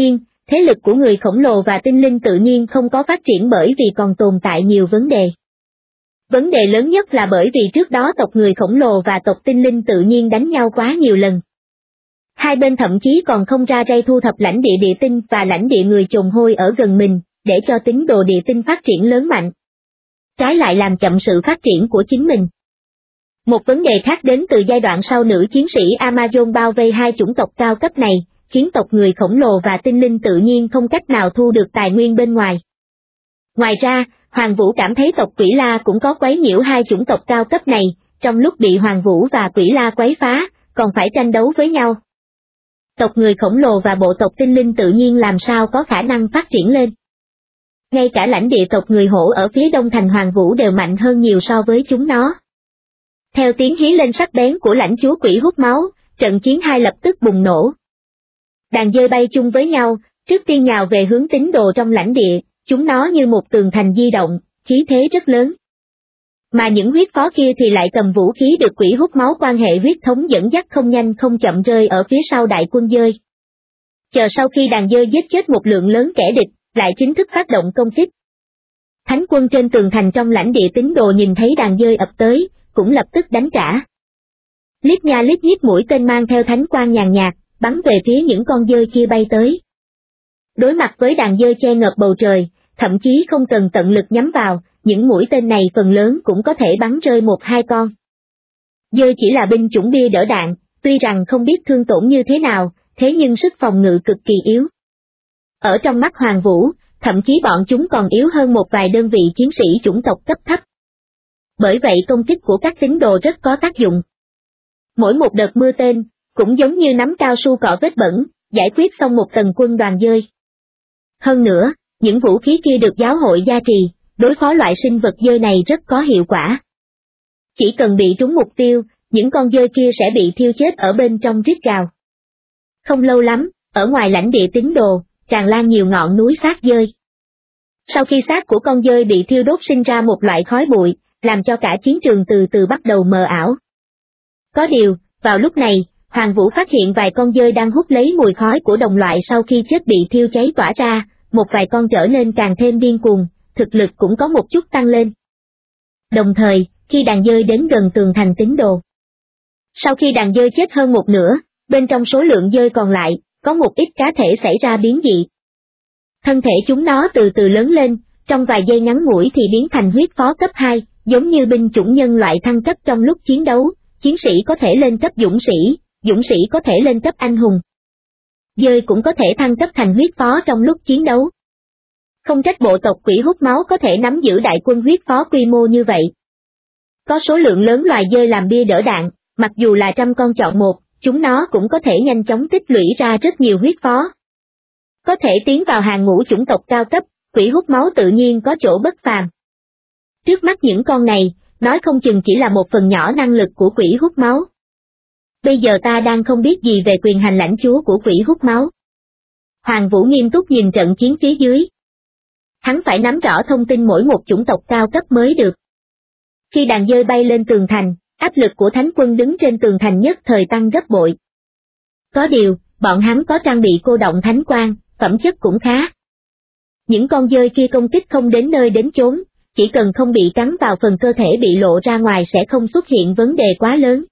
thế lực của người khổng lồ và tinh linh tự nhiên không có phát triển bởi vì còn tồn tại nhiều vấn đề. Vấn đề lớn nhất là bởi vì trước đó tộc người khổng lồ và tộc tinh linh tự nhiên đánh nhau quá nhiều lần. Hai bên thậm chí còn không ra rây thu thập lãnh địa địa tinh và lãnh địa người chồn hôi ở gần mình, để cho tín đồ địa tinh phát triển lớn mạnh. Trái lại làm chậm sự phát triển của chính mình. Một vấn đề khác đến từ giai đoạn sau nữ chiến sĩ Amazon bao vây hai chủng tộc cao cấp này, khiến tộc người khổng lồ và tinh linh tự nhiên không cách nào thu được tài nguyên bên ngoài. Ngoài ra, Hoàng Vũ cảm thấy tộc Quỷ La cũng có quấy nhiễu hai chủng tộc cao cấp này, trong lúc bị Hoàng Vũ và Quỷ La quấy phá, còn phải tranh đấu với nhau. Tộc người khổng lồ và bộ tộc tinh linh tự nhiên làm sao có khả năng phát triển lên. Ngay cả lãnh địa tộc người hổ ở phía đông thành Hoàng Vũ đều mạnh hơn nhiều so với chúng nó. Theo tiếng hí lên sắc bén của lãnh chúa quỷ hút máu, trận chiến hai lập tức bùng nổ. Đàn dơi bay chung với nhau, trước tiên nhào về hướng tín đồ trong lãnh địa, chúng nó như một tường thành di động, khí thế rất lớn. Mà những huyết phó kia thì lại cầm vũ khí được quỷ hút máu quan hệ huyết thống dẫn dắt không nhanh không chậm rơi ở phía sau đại quân dơi. Chờ sau khi đàn dơi giết chết một lượng lớn kẻ địch, lại chính thức phát động công kích. Thánh quân trên tường thành trong lãnh địa tín đồ nhìn thấy đàn dơi ập tới, cũng lập tức đánh trả. Lít nha lít nhít mũi tên mang theo thánh quang nhàn nhạt, bắn về phía những con dơi kia bay tới. Đối mặt với đàn dơi che ngập bầu trời, thậm chí không cần tận lực nhắm vào, những mũi tên này phần lớn cũng có thể bắn rơi một hai con. Dơi chỉ là binh chủng bia đỡ đạn, tuy rằng không biết thương tổn như thế nào, thế nhưng sức phòng ngự cực kỳ yếu. Ở trong mắt Hoàng Vũ, thậm chí bọn chúng còn yếu hơn một vài đơn vị chiến sĩ chủng tộc cấp thấp. Bởi vậy công kích của các tín đồ rất có tác dụng. Mỗi một đợt mưa tên, cũng giống như nắm cao su cọ vết bẩn, giải quyết xong một tầng quân đoàn dơi. Hơn nữa, những vũ khí kia được giáo hội gia trì, đối phó loại sinh vật dơi này rất có hiệu quả. Chỉ cần bị trúng mục tiêu, những con dơi kia sẽ bị thiêu chết ở bên trong rít gào. Không lâu lắm, ở ngoài lãnh địa tín đồ, tràn lan nhiều ngọn núi xác dơi. Sau khi xác của con dơi bị thiêu đốt sinh ra một loại khói bụi, làm cho cả chiến trường từ từ bắt đầu mờ ảo. Có điều, vào lúc này, Hoàng Vũ phát hiện vài con dơi đang hút lấy mùi khói của đồng loại sau khi chết bị thiêu cháy tỏa ra, một vài con trở nên càng thêm điên cuồng, thực lực cũng có một chút tăng lên. Đồng thời, khi đàn dơi đến gần tường thành tín đồ. Sau khi đàn dơi chết hơn một nửa, bên trong số lượng dơi còn lại, có một ít cá thể xảy ra biến dị. Thân thể chúng nó từ từ lớn lên, trong vài giây ngắn ngủi thì biến thành huyết phó cấp 2, giống như binh chủng nhân loại thăng cấp trong lúc chiến đấu, chiến sĩ có thể lên cấp dũng sĩ có thể lên cấp anh hùng. Dơi cũng có thể thăng cấp thành huyết phó trong lúc chiến đấu. Không trách bộ tộc quỷ hút máu có thể nắm giữ đại quân huyết phó quy mô như vậy. Có số lượng lớn loài dơi làm bia đỡ đạn, mặc dù là trăm con chọn một, chúng nó cũng có thể nhanh chóng tích lũy ra rất nhiều huyết phó. Có thể tiến vào hàng ngũ chủng tộc cao cấp, quỷ hút máu tự nhiên có chỗ bất phàm. Trước mắt những con này, nói không chừng chỉ là một phần nhỏ năng lực của quỷ hút máu. Bây giờ ta đang không biết gì về quyền hành lãnh chúa của quỷ hút máu. Hoàng Vũ nghiêm túc nhìn trận chiến phía dưới. Hắn phải nắm rõ thông tin mỗi một chủng tộc cao cấp mới được. Khi đàn dơi bay lên tường thành, áp lực của thánh quân đứng trên tường thành nhất thời tăng gấp bội. Có điều, bọn hắn có trang bị cô động thánh quang, phẩm chất cũng khá. Những con dơi kia công kích không đến nơi đến chốn, chỉ cần không bị cắn vào phần cơ thể bị lộ ra ngoài sẽ không xuất hiện vấn đề quá lớn.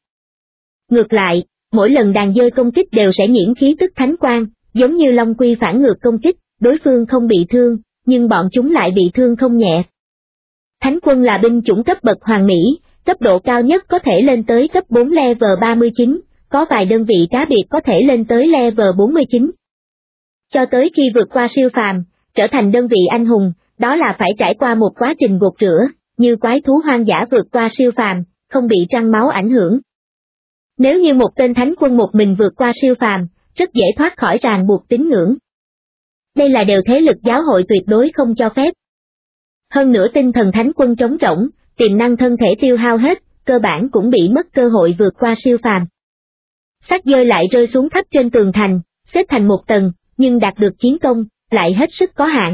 Ngược lại, mỗi lần đàn dơi công kích đều sẽ nhiễm khí tức thánh quang, giống như long quy phản ngược công kích, đối phương không bị thương, nhưng bọn chúng lại bị thương không nhẹ. Thánh quân là binh chủng cấp bậc hoàn mỹ, cấp độ cao nhất có thể lên tới cấp 4 level 39, có vài đơn vị cá biệt có thể lên tới level 49. Cho tới khi vượt qua siêu phàm, trở thành đơn vị anh hùng, đó là phải trải qua một quá trình gột rửa, như quái thú hoang dã vượt qua siêu phàm, không bị trăng máu ảnh hưởng. Nếu như một tên thánh quân một mình vượt qua siêu phàm, rất dễ thoát khỏi ràng buộc tín ngưỡng. Đây là điều thế lực giáo hội tuyệt đối không cho phép. Hơn nữa tinh thần thánh quân trống rỗng, tiềm năng thân thể tiêu hao hết, cơ bản cũng bị mất cơ hội vượt qua siêu phàm. Xác dơi lại rơi xuống thấp trên tường thành, xếp thành một tầng, nhưng đạt được chiến công, lại hết sức có hạn.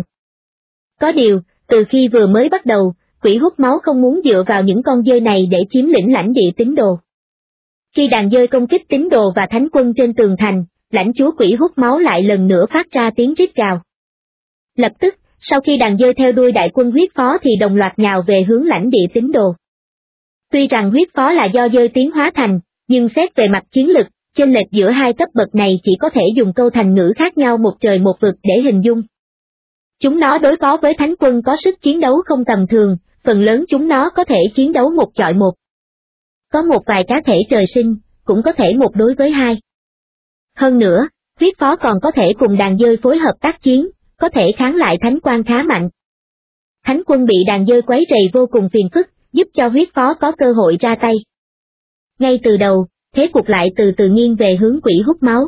Có điều, từ khi vừa mới bắt đầu, quỷ hút máu không muốn dựa vào những con dơi này để chiếm lĩnh lãnh địa tín đồ. Khi đàn dơi công kích tín đồ và thánh quân trên tường thành, lãnh chúa quỷ hút máu lại lần nữa phát ra tiếng rít gào. Lập tức, sau khi đàn dơi theo đuôi đại quân huyết phó thì đồng loạt nhào về hướng lãnh địa tín đồ. Tuy rằng huyết phó là do dơi tiến hóa thành, nhưng xét về mặt chiến lực, chênh lệch giữa hai cấp bậc này chỉ có thể dùng câu thành ngữ khác nhau một trời một vực để hình dung. Chúng nó đối phó với thánh quân có sức chiến đấu không tầm thường, phần lớn chúng nó có thể chiến đấu một chọi một. Có một vài cá thể trời sinh, cũng có thể một đối với hai. Hơn nữa, huyết phó còn có thể cùng đàn dơi phối hợp tác chiến, có thể kháng lại thánh quan khá mạnh. Thánh quân bị đàn dơi quấy rầy vô cùng phiền phức, giúp cho huyết phó có cơ hội ra tay. Ngay từ đầu, thế cuộc lại từ từ nghiêng về hướng quỷ hút máu.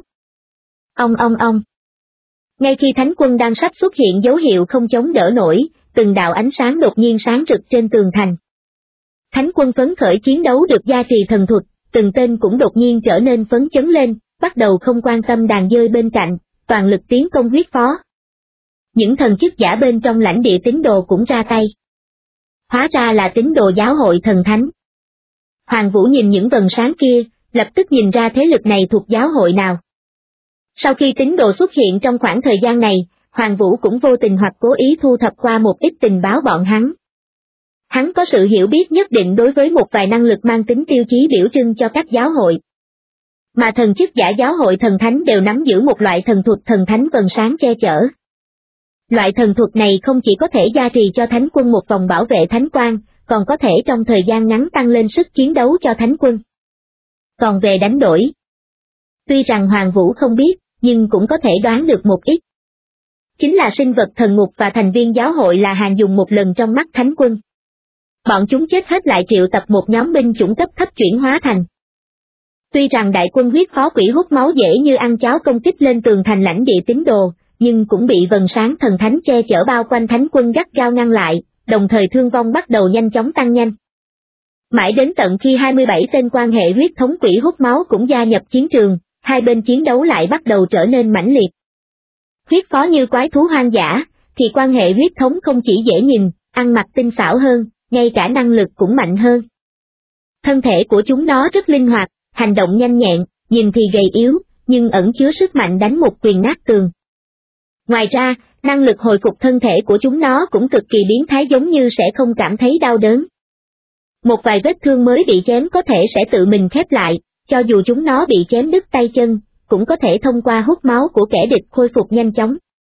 Ông. Ngay khi thánh quân đang sắp xuất hiện dấu hiệu không chống đỡ nổi, từng đạo ánh sáng đột nhiên sáng rực trên tường thành. Thánh quân phấn khởi chiến đấu được gia trì thần thuật, từng tên cũng đột nhiên trở nên phấn chấn lên, bắt đầu không quan tâm đàn dơi bên cạnh, toàn lực tiến công huyết phó. Những thần chức giả bên trong lãnh địa tín đồ cũng ra tay. Hóa ra là tín đồ giáo hội thần thánh. Hoàng Vũ nhìn những vầng sáng kia, lập tức nhìn ra thế lực này thuộc giáo hội nào. Sau khi tín đồ xuất hiện trong khoảng thời gian này, Hoàng Vũ cũng vô tình hoặc cố ý thu thập qua một ít tình báo bọn hắn. Hắn có sự hiểu biết nhất định đối với một vài năng lực mang tính tiêu chí biểu trưng cho các giáo hội. Mà thần chức giả giáo hội thần thánh đều nắm giữ một loại thần thuật thần thánh vầng sáng che chở. Loại thần thuật này không chỉ có thể gia trì cho thánh quân một vòng bảo vệ thánh quan, còn có thể trong thời gian ngắn tăng lên sức chiến đấu cho thánh quân. Còn về đánh đổi, tuy rằng Hoàng Vũ không biết, nhưng cũng có thể đoán được một ít. Chính là sinh vật thần ngục và thành viên giáo hội là hàng dùng một lần trong mắt thánh quân. Bọn chúng chết hết lại triệu tập một nhóm binh chủng cấp thấp chuyển hóa thành. Tuy rằng đại quân huyết phó quỷ hút máu dễ như ăn cháo công kích lên tường thành lãnh địa tín đồ, nhưng cũng bị vầng sáng thần thánh che chở bao quanh thánh quân gắt gao ngăn lại, đồng thời thương vong bắt đầu nhanh chóng tăng nhanh. Mãi đến tận khi 27 tên quan hệ huyết thống quỷ hút máu cũng gia nhập chiến trường, hai bên chiến đấu lại bắt đầu trở nên mãnh liệt. Huyết phó như quái thú hoang dã, thì quan hệ huyết thống không chỉ dễ nhìn, ăn mặc tinh xảo hơn, ngay cả năng lực cũng mạnh hơn. Thân thể của chúng nó rất linh hoạt, hành động nhanh nhẹn, nhìn thì gầy yếu, nhưng ẩn chứa sức mạnh đánh một quyền nát tường. Ngoài ra, năng lực hồi phục thân thể của chúng nó cũng cực kỳ biến thái, giống như sẽ không cảm thấy đau đớn. Một vài vết thương mới bị chém có thể sẽ tự mình khép lại, cho dù chúng nó bị chém đứt tay chân, cũng có thể thông qua hút máu của kẻ địch khôi phục nhanh chóng.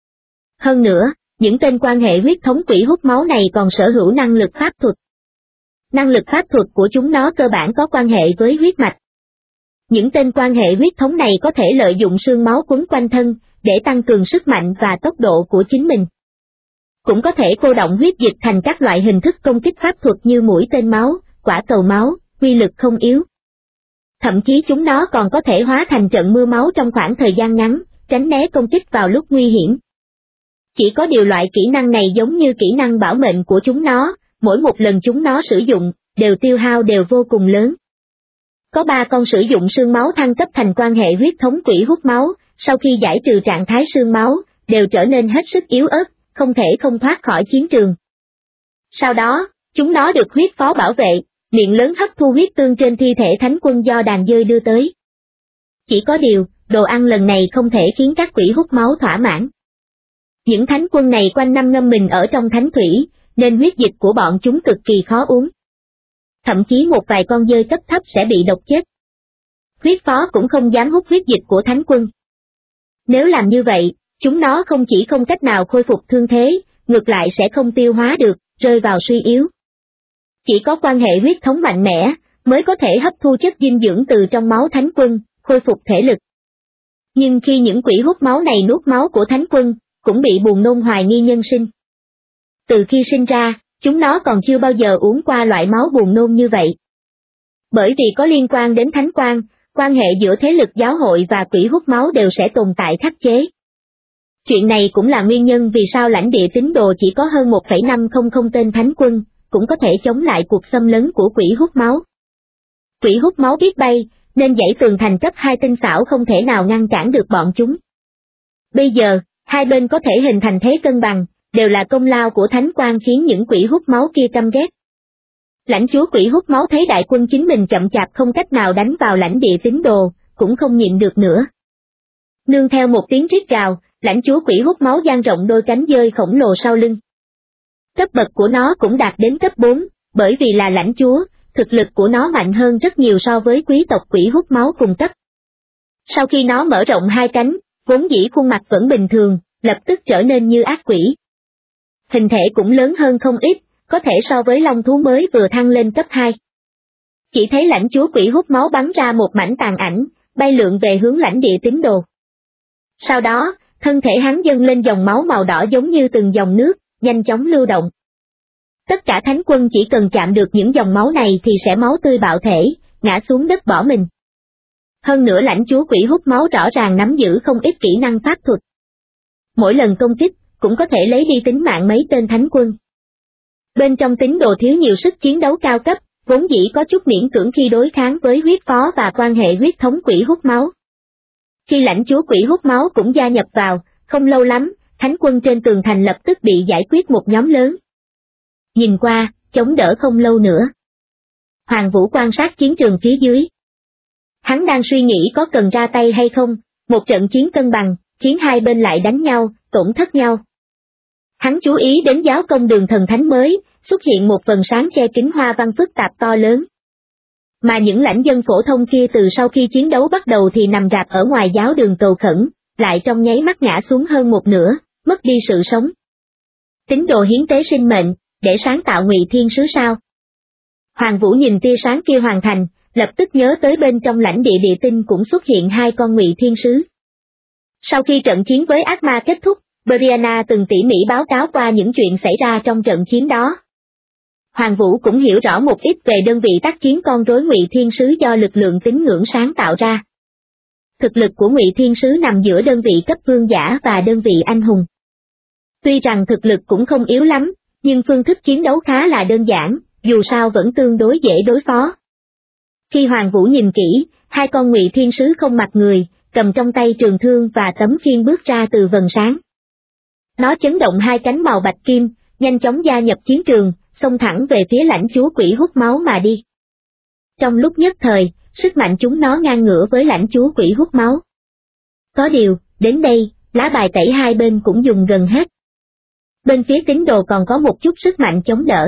Hơn nữa, những tên quan hệ huyết thống quỷ hút máu này còn sở hữu năng lực pháp thuật. Năng lực pháp thuật của chúng nó cơ bản có quan hệ với huyết mạch. Những tên quan hệ huyết thống này có thể lợi dụng xương máu quấn quanh thân, để tăng cường sức mạnh và tốc độ của chính mình. Cũng có thể cô động huyết dịch thành các loại hình thức công kích pháp thuật như mũi tên máu, quả cầu máu, uy lực không yếu. Thậm chí chúng nó còn có thể hóa thành trận mưa máu trong khoảng thời gian ngắn, tránh né công kích vào lúc nguy hiểm. Chỉ có điều loại kỹ năng này giống như kỹ năng bảo mệnh của chúng nó, mỗi một lần chúng nó sử dụng, đều tiêu hao đều vô cùng lớn. Có 3 con sử dụng xương máu thăng cấp thành quan hệ huyết thống quỷ hút máu, sau khi giải trừ trạng thái xương máu, đều trở nên hết sức yếu ớt, không thể không thoát khỏi chiến trường. Sau đó, chúng nó được huyết phó bảo vệ, miệng lớn hấp thu huyết tương trên thi thể thánh quân do đàn dơi đưa tới. Chỉ có điều, đồ ăn lần này không thể khiến các quỷ hút máu thỏa mãn. Những thánh quân này quanh năm ngâm mình ở trong thánh thủy, nên huyết dịch của bọn chúng cực kỳ khó uống. Thậm chí một vài con dơi cấp thấp sẽ bị độc chết. Huyết phó cũng không dám hút huyết dịch của thánh quân. Nếu làm như vậy, chúng nó không chỉ không cách nào khôi phục thương thế, ngược lại sẽ không tiêu hóa được, rơi vào suy yếu. Chỉ có quan hệ huyết thống mạnh mẽ, mới có thể hấp thu chất dinh dưỡng từ trong máu thánh quân, khôi phục thể lực. Nhưng khi những quỷ hút máu này nuốt máu của thánh quân, cũng bị buồn nôn hoài nghi nhân sinh. Từ khi sinh ra, chúng nó còn chưa bao giờ uống qua loại máu buồn nôn như vậy. Bởi vì có liên quan đến thánh quan, quan hệ giữa thế lực giáo hội và quỷ hút máu đều sẽ tồn tại khắc chế. Chuyện này cũng là nguyên nhân vì sao lãnh địa tín đồ chỉ có hơn 1,500 tên thánh quân, cũng có thể chống lại cuộc xâm lấn của quỷ hút máu. Quỷ hút máu biết bay, nên dãy tường thành cấp 2 tinh xảo không thể nào ngăn cản được bọn chúng. Bây giờ, hai bên có thể hình thành thế cân bằng, đều là công lao của thánh quan khiến những quỷ hút máu kia căm ghét. Lãnh chúa quỷ hút máu thấy đại quân chính mình chậm chạp không cách nào đánh vào lãnh địa tín đồ, cũng không nhịn được nữa. Nương theo một tiếng rít gào, lãnh chúa quỷ hút máu dang rộng đôi cánh dơi khổng lồ sau lưng. Cấp bậc của nó cũng đạt đến cấp 4, bởi vì là lãnh chúa, thực lực của nó mạnh hơn rất nhiều so với quý tộc quỷ hút máu cùng cấp. Sau khi nó mở rộng hai cánh, vốn dĩ khuôn mặt vẫn bình thường, lập tức trở nên như ác quỷ. Hình thể cũng lớn hơn không ít, có thể so với long thú mới vừa thăng lên cấp 2. Chỉ thấy lãnh chúa quỷ hút máu bắn ra một mảnh tàn ảnh, bay lượn về hướng lãnh địa tín đồ. Sau đó, thân thể hắn dâng lên dòng máu màu đỏ giống như từng dòng nước, nhanh chóng lưu động. Tất cả thánh quân chỉ cần chạm được những dòng máu này thì sẽ máu tươi bạo thể, ngã xuống đất bỏ mình. Hơn nữa lãnh chúa quỷ hút máu rõ ràng nắm giữ không ít kỹ năng pháp thuật. Mỗi lần công kích, cũng có thể lấy đi tính mạng mấy tên thánh quân. Bên trong tín đồ thiếu nhiều sức chiến đấu cao cấp, vốn dĩ có chút miễn cưỡng khi đối kháng với huyết phó và quan hệ huyết thống quỷ hút máu. Khi lãnh chúa quỷ hút máu cũng gia nhập vào, không lâu lắm, thánh quân trên tường thành lập tức bị giải quyết một nhóm lớn. Nhìn qua, chống đỡ không lâu nữa. Hoàng Vũ quan sát chiến trường phía dưới. Hắn đang suy nghĩ có cần ra tay hay không, một trận chiến cân bằng, khiến hai bên lại đánh nhau, tổn thất nhau. Hắn chú ý đến giáo công đường thần thánh mới, xuất hiện một vầng sáng che kín hoa văn phức tạp to lớn. Mà những lãnh dân phổ thông kia từ sau khi chiến đấu bắt đầu thì nằm rạp ở ngoài giáo đường cầu khẩn, lại trong nháy mắt ngã xuống hơn một nửa, mất đi sự sống. Tín đồ hiến tế sinh mệnh, để sáng tạo Ngụy Thiên Sứ sao? Hoàng Vũ nhìn tia sáng kia hoàn thành, lập tức nhớ tới bên trong lãnh địa địa tinh cũng xuất hiện hai con Ngụy Thiên Sứ. Sau khi trận chiến với ác ma kết thúc, Brianna từng tỉ mỉ báo cáo qua những chuyện xảy ra trong trận chiến đó. Hoàng Vũ cũng hiểu rõ một ít về đơn vị tác chiến con rối Ngụy Thiên Sứ do lực lượng tín ngưỡng sáng tạo ra. Thực lực của Ngụy Thiên Sứ nằm giữa đơn vị cấp vương giả và đơn vị anh hùng. Tuy rằng thực lực cũng không yếu lắm, nhưng phương thức chiến đấu khá là đơn giản, dù sao vẫn tương đối dễ đối phó. Khi Hoàng Vũ nhìn kỹ, hai con Ngụy Thiên Sứ không mặc người, cầm trong tay trường thương và tấm khiên bước ra từ vầng sáng. Nó chấn động hai cánh màu bạch kim, nhanh chóng gia nhập chiến trường, xông thẳng về phía lãnh chúa quỷ hút máu mà đi. Trong lúc nhất thời, sức mạnh chúng nó ngang ngửa với lãnh chúa quỷ hút máu. Có điều, đến đây, lá bài tẩy hai bên cũng dùng gần hết. Bên phía tín đồ còn có một chút sức mạnh chống đỡ.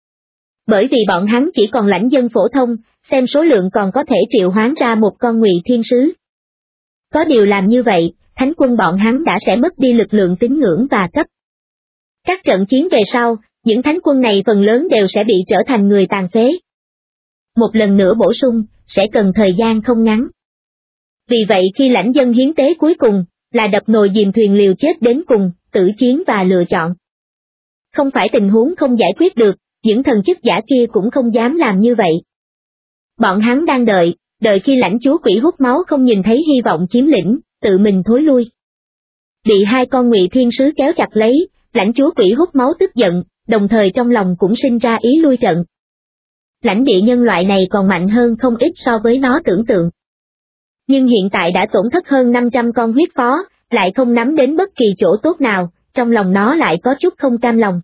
Bởi vì bọn hắn chỉ còn lãnh dân phổ thông, xem số lượng còn có thể triệu hoán ra một con Ngụy Thiên Sứ. Có điều làm như vậy, thánh quân bọn hắn đã sẽ mất đi lực lượng tín ngưỡng và cấp. Các trận chiến về sau, những thánh quân này phần lớn đều sẽ bị trở thành người tàn phế. Một lần nữa bổ sung, sẽ cần thời gian không ngắn. Vì vậy khi lãnh dân hiến tế cuối cùng, là đập nồi dìm thuyền liều chết đến cùng, tử chiến và lựa chọn. Không phải tình huống không giải quyết được, những thần chức giả kia cũng không dám làm như vậy. Bọn hắn đang đợi khi lãnh chúa quỷ hút máu không nhìn thấy hy vọng chiếm lĩnh, tự mình thối lui. Bị hai con Ngụy Thiên Sứ kéo chặt lấy, lãnh chúa quỷ hút máu tức giận, đồng thời trong lòng cũng sinh ra ý lui trận. Lãnh địa nhân loại này còn mạnh hơn không ít so với nó tưởng tượng. Nhưng hiện tại đã tổn thất hơn 500 con huyết phó, lại không nắm đến bất kỳ chỗ tốt nào, trong lòng nó lại có chút không cam lòng.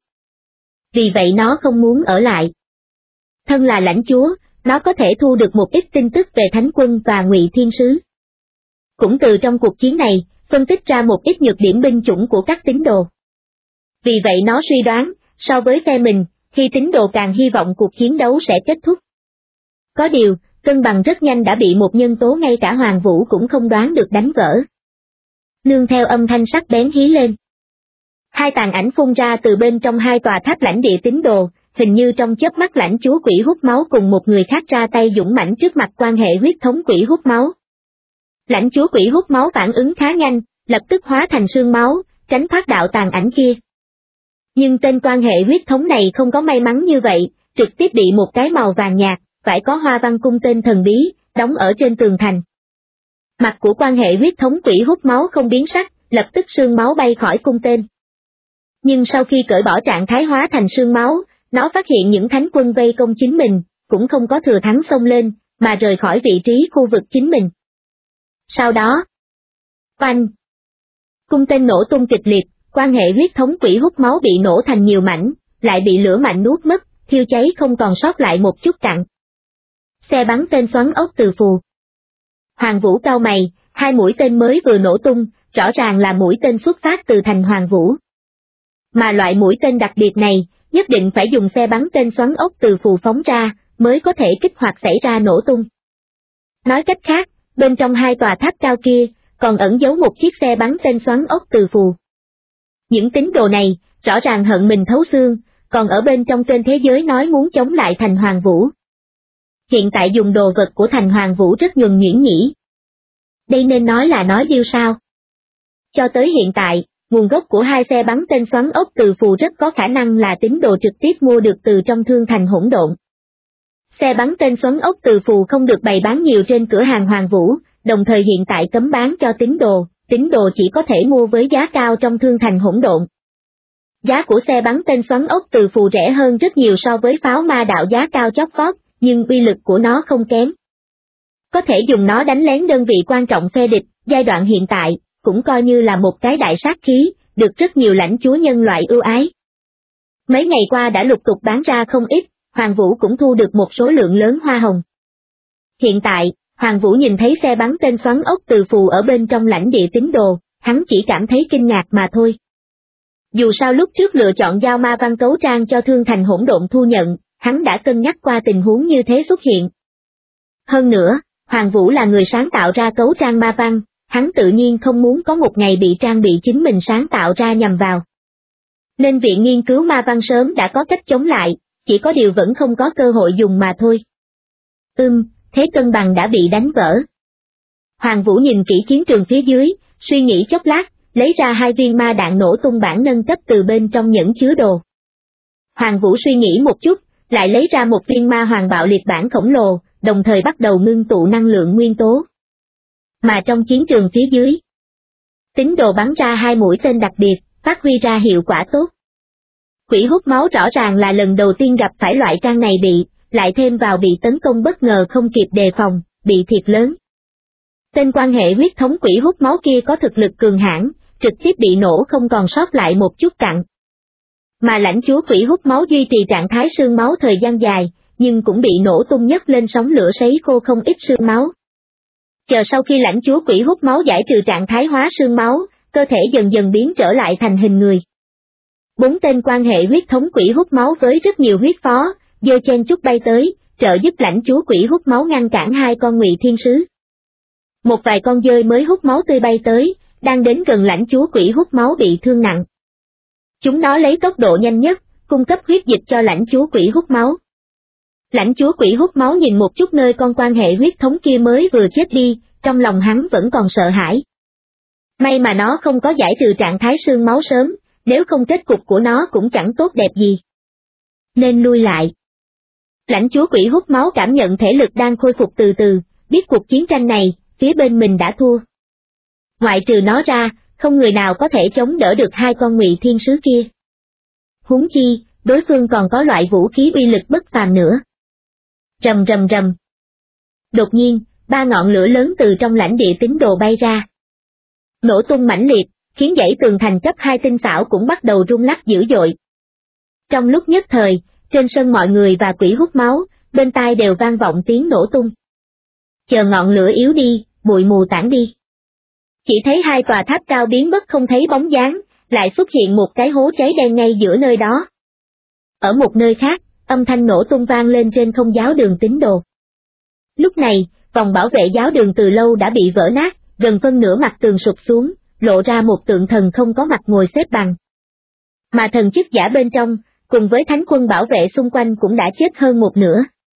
Vì vậy nó không muốn ở lại. Thân là lãnh chúa, nó có thể thu được một ít tin tức về thánh quân và Ngụy Thiên Sứ. Cũng từ trong cuộc chiến này, phân tích ra một ít nhược điểm binh chủng của các tín đồ. Vì vậy nó suy đoán, so với phe mình, khi tín đồ càng hy vọng cuộc chiến đấu sẽ kết thúc. Có điều, cân bằng rất nhanh đã bị một nhân tố ngay cả Hoàng Vũ cũng không đoán được đánh vỡ. Nương theo âm thanh sắc bén hí lên. Hai tàn ảnh phun ra từ bên trong hai tòa tháp lãnh địa tín đồ, hình như trong chớp mắt lãnh chúa quỷ hút máu cùng một người khác ra tay dũng mãnh trước mặt quan hệ huyết thống quỷ hút máu. Lãnh chúa quỷ hút máu phản ứng khá nhanh, lập tức hóa thành sương máu, tránh thoát đạo tàn ảnh kia. Nhưng tên quan hệ huyết thống này không có may mắn như vậy, trực tiếp bị một cái màu vàng nhạt, phải có hoa văn cung tên thần bí, đóng ở trên tường thành. Mặt của quan hệ huyết thống quỷ hút máu không biến sắc, lập tức sương máu bay khỏi cung tên. Nhưng sau khi cởi bỏ trạng thái hóa thành sương máu, nó phát hiện những thánh quân vây công chính mình, cũng không có thừa thắng xông lên, mà rời khỏi vị trí khu vực chính mình. Sau đó, oanh! Cung tên nổ tung kịch liệt, quan hệ huyết thống quỷ hút máu bị nổ thành nhiều mảnh, lại bị lửa mạnh nuốt mất, thiêu cháy không còn sót lại một chút cặn. Xe bắn tên xoắn ốc từ phù. Hoàng Vũ cau mày, hai mũi tên mới vừa nổ tung, rõ ràng là mũi tên xuất phát từ thành Hoàng Vũ. Mà loại mũi tên đặc biệt này, nhất định phải dùng xe bắn tên xoắn ốc từ phù phóng ra, mới có thể kích hoạt xảy ra nổ tung. Nói cách khác, bên trong hai tòa tháp cao kia, còn ẩn giấu một chiếc xe bắn tên xoắn ốc từ phù. Những tín đồ này, rõ ràng hận mình thấu xương, còn ở bên trong trên thế giới nói muốn chống lại thành Hoàng Vũ. Hiện tại dùng đồ vật của thành Hoàng Vũ rất nhuần nhuyễn nhỉ. Đây nên nói là nói điêu sao. Cho tới hiện tại, nguồn gốc của hai xe bắn tên xoắn ốc từ phù rất có khả năng là tín đồ trực tiếp mua được từ trong thương thành hỗn độn. Xe bắn tên xoắn ốc từ phù không được bày bán nhiều trên cửa hàng Hoàng Vũ, đồng thời hiện tại cấm bán cho tín đồ chỉ có thể mua với giá cao trong thương thành hỗn độn. Giá của xe bắn tên xoắn ốc từ phù rẻ hơn rất nhiều so với pháo ma đạo giá cao chót vót, nhưng uy lực của nó không kém. Có thể dùng nó đánh lén đơn vị quan trọng phe địch, giai đoạn hiện tại, cũng coi như là một cái đại sát khí, được rất nhiều lãnh chúa nhân loại ưu ái. Mấy ngày qua đã lục tục bán ra không ít, Hoàng Vũ cũng thu được một số lượng lớn hoa hồng. Hiện tại, Hoàng Vũ nhìn thấy xe bắn tên xoắn ốc từ phù ở bên trong lãnh địa tín đồ, hắn chỉ cảm thấy kinh ngạc mà thôi. Dù sao lúc trước lựa chọn giao ma văn cấu trang cho thương thành hỗn độn thu nhận, hắn đã cân nhắc qua tình huống như thế xuất hiện. Hơn nữa, Hoàng Vũ là người sáng tạo ra cấu trang ma văn, hắn tự nhiên không muốn có một ngày bị trang bị chính mình sáng tạo ra nhằm vào. Nên viện nghiên cứu ma văn sớm đã có cách chống lại, chỉ có điều vẫn không có cơ hội dùng mà thôi. Thế cân bằng đã bị đánh vỡ. Hoàng Vũ nhìn kỹ chiến trường phía dưới, suy nghĩ chốc lát, lấy ra hai viên ma đạn nổ tung bản nâng cấp từ bên trong nhẫn chứa đồ. Hoàng Vũ suy nghĩ một chút, lại lấy ra một viên ma hoàng bạo liệt bản khổng lồ, đồng thời bắt đầu ngưng tụ năng lượng nguyên tố. Mà trong chiến trường phía dưới, tín đồ bắn ra hai mũi tên đặc biệt, phát huy ra hiệu quả tốt. Quỷ hút máu rõ ràng là lần đầu tiên gặp phải loại trang này lại thêm vào bị tấn công bất ngờ không kịp đề phòng, bị thiệt lớn. Tên quan hệ huyết thống quỷ hút máu kia có thực lực cường hãn, trực tiếp bị nổ không còn sót lại một chút cặn. Mà lãnh chúa quỷ hút máu duy trì trạng thái sương máu thời gian dài, nhưng cũng bị nổ tung nhấc lên sóng lửa sấy khô không ít sương máu. Chờ sau khi lãnh chúa quỷ hút máu giải trừ trạng thái hóa sương máu, cơ thể dần dần biến trở lại thành hình người. 4 tên quan hệ huyết thống quỷ hút máu với rất nhiều huyết phó, giơ chen chúc bay tới, trợ giúp lãnh chúa quỷ hút máu ngăn cản hai con ngụy thiên sứ. Một vài con dơi mới hút máu tươi bay tới, đang đến gần lãnh chúa quỷ hút máu bị thương nặng. Chúng nó lấy tốc độ nhanh nhất, cung cấp huyết dịch cho lãnh chúa quỷ hút máu. Lãnh chúa quỷ hút máu nhìn một chút nơi con quan hệ huyết thống kia mới vừa chết đi, trong lòng hắn vẫn còn sợ hãi. May mà nó không có giải trừ trạng thái sương máu sớm, nếu không kết cục của nó cũng chẳng tốt đẹp gì. Nên lui lại. Lãnh chúa quỷ hút máu cảm nhận thể lực đang khôi phục từ từ, biết cuộc chiến tranh này, phía bên mình đã thua. Ngoại trừ nó ra, không người nào có thể chống đỡ được hai con ngụy thiên sứ kia. Huống chi, đối phương còn có loại vũ khí uy lực bất phàm nữa. Rầm rầm rầm. Đột nhiên, 3 ngọn lửa lớn từ trong lãnh địa tín đồ bay ra. Nổ tung mãnh liệt, khiến dãy tường thành cấp 2 tinh xảo cũng bắt đầu rung lắc dữ dội. Trong lúc nhất thời, trên sân mọi người và quỷ hút máu, bên tai đều vang vọng tiếng nổ tung. Chờ ngọn lửa yếu đi, bụi mù tản đi. Chỉ thấy hai tòa tháp cao biến mất không thấy bóng dáng, lại xuất hiện một cái hố cháy đen ngay giữa nơi đó. Ở một nơi khác, âm thanh nổ tung vang lên trên không giáo đường tín đồ. Lúc này, vòng bảo vệ giáo đường từ lâu đã bị vỡ nát, gần phân nửa mặt tường sụp xuống, lộ ra một tượng thần không có mặt ngồi xếp bằng. Mà thần chức giả bên trong, cùng với thánh quân bảo vệ xung quanh cũng đã chết hơn một nửa.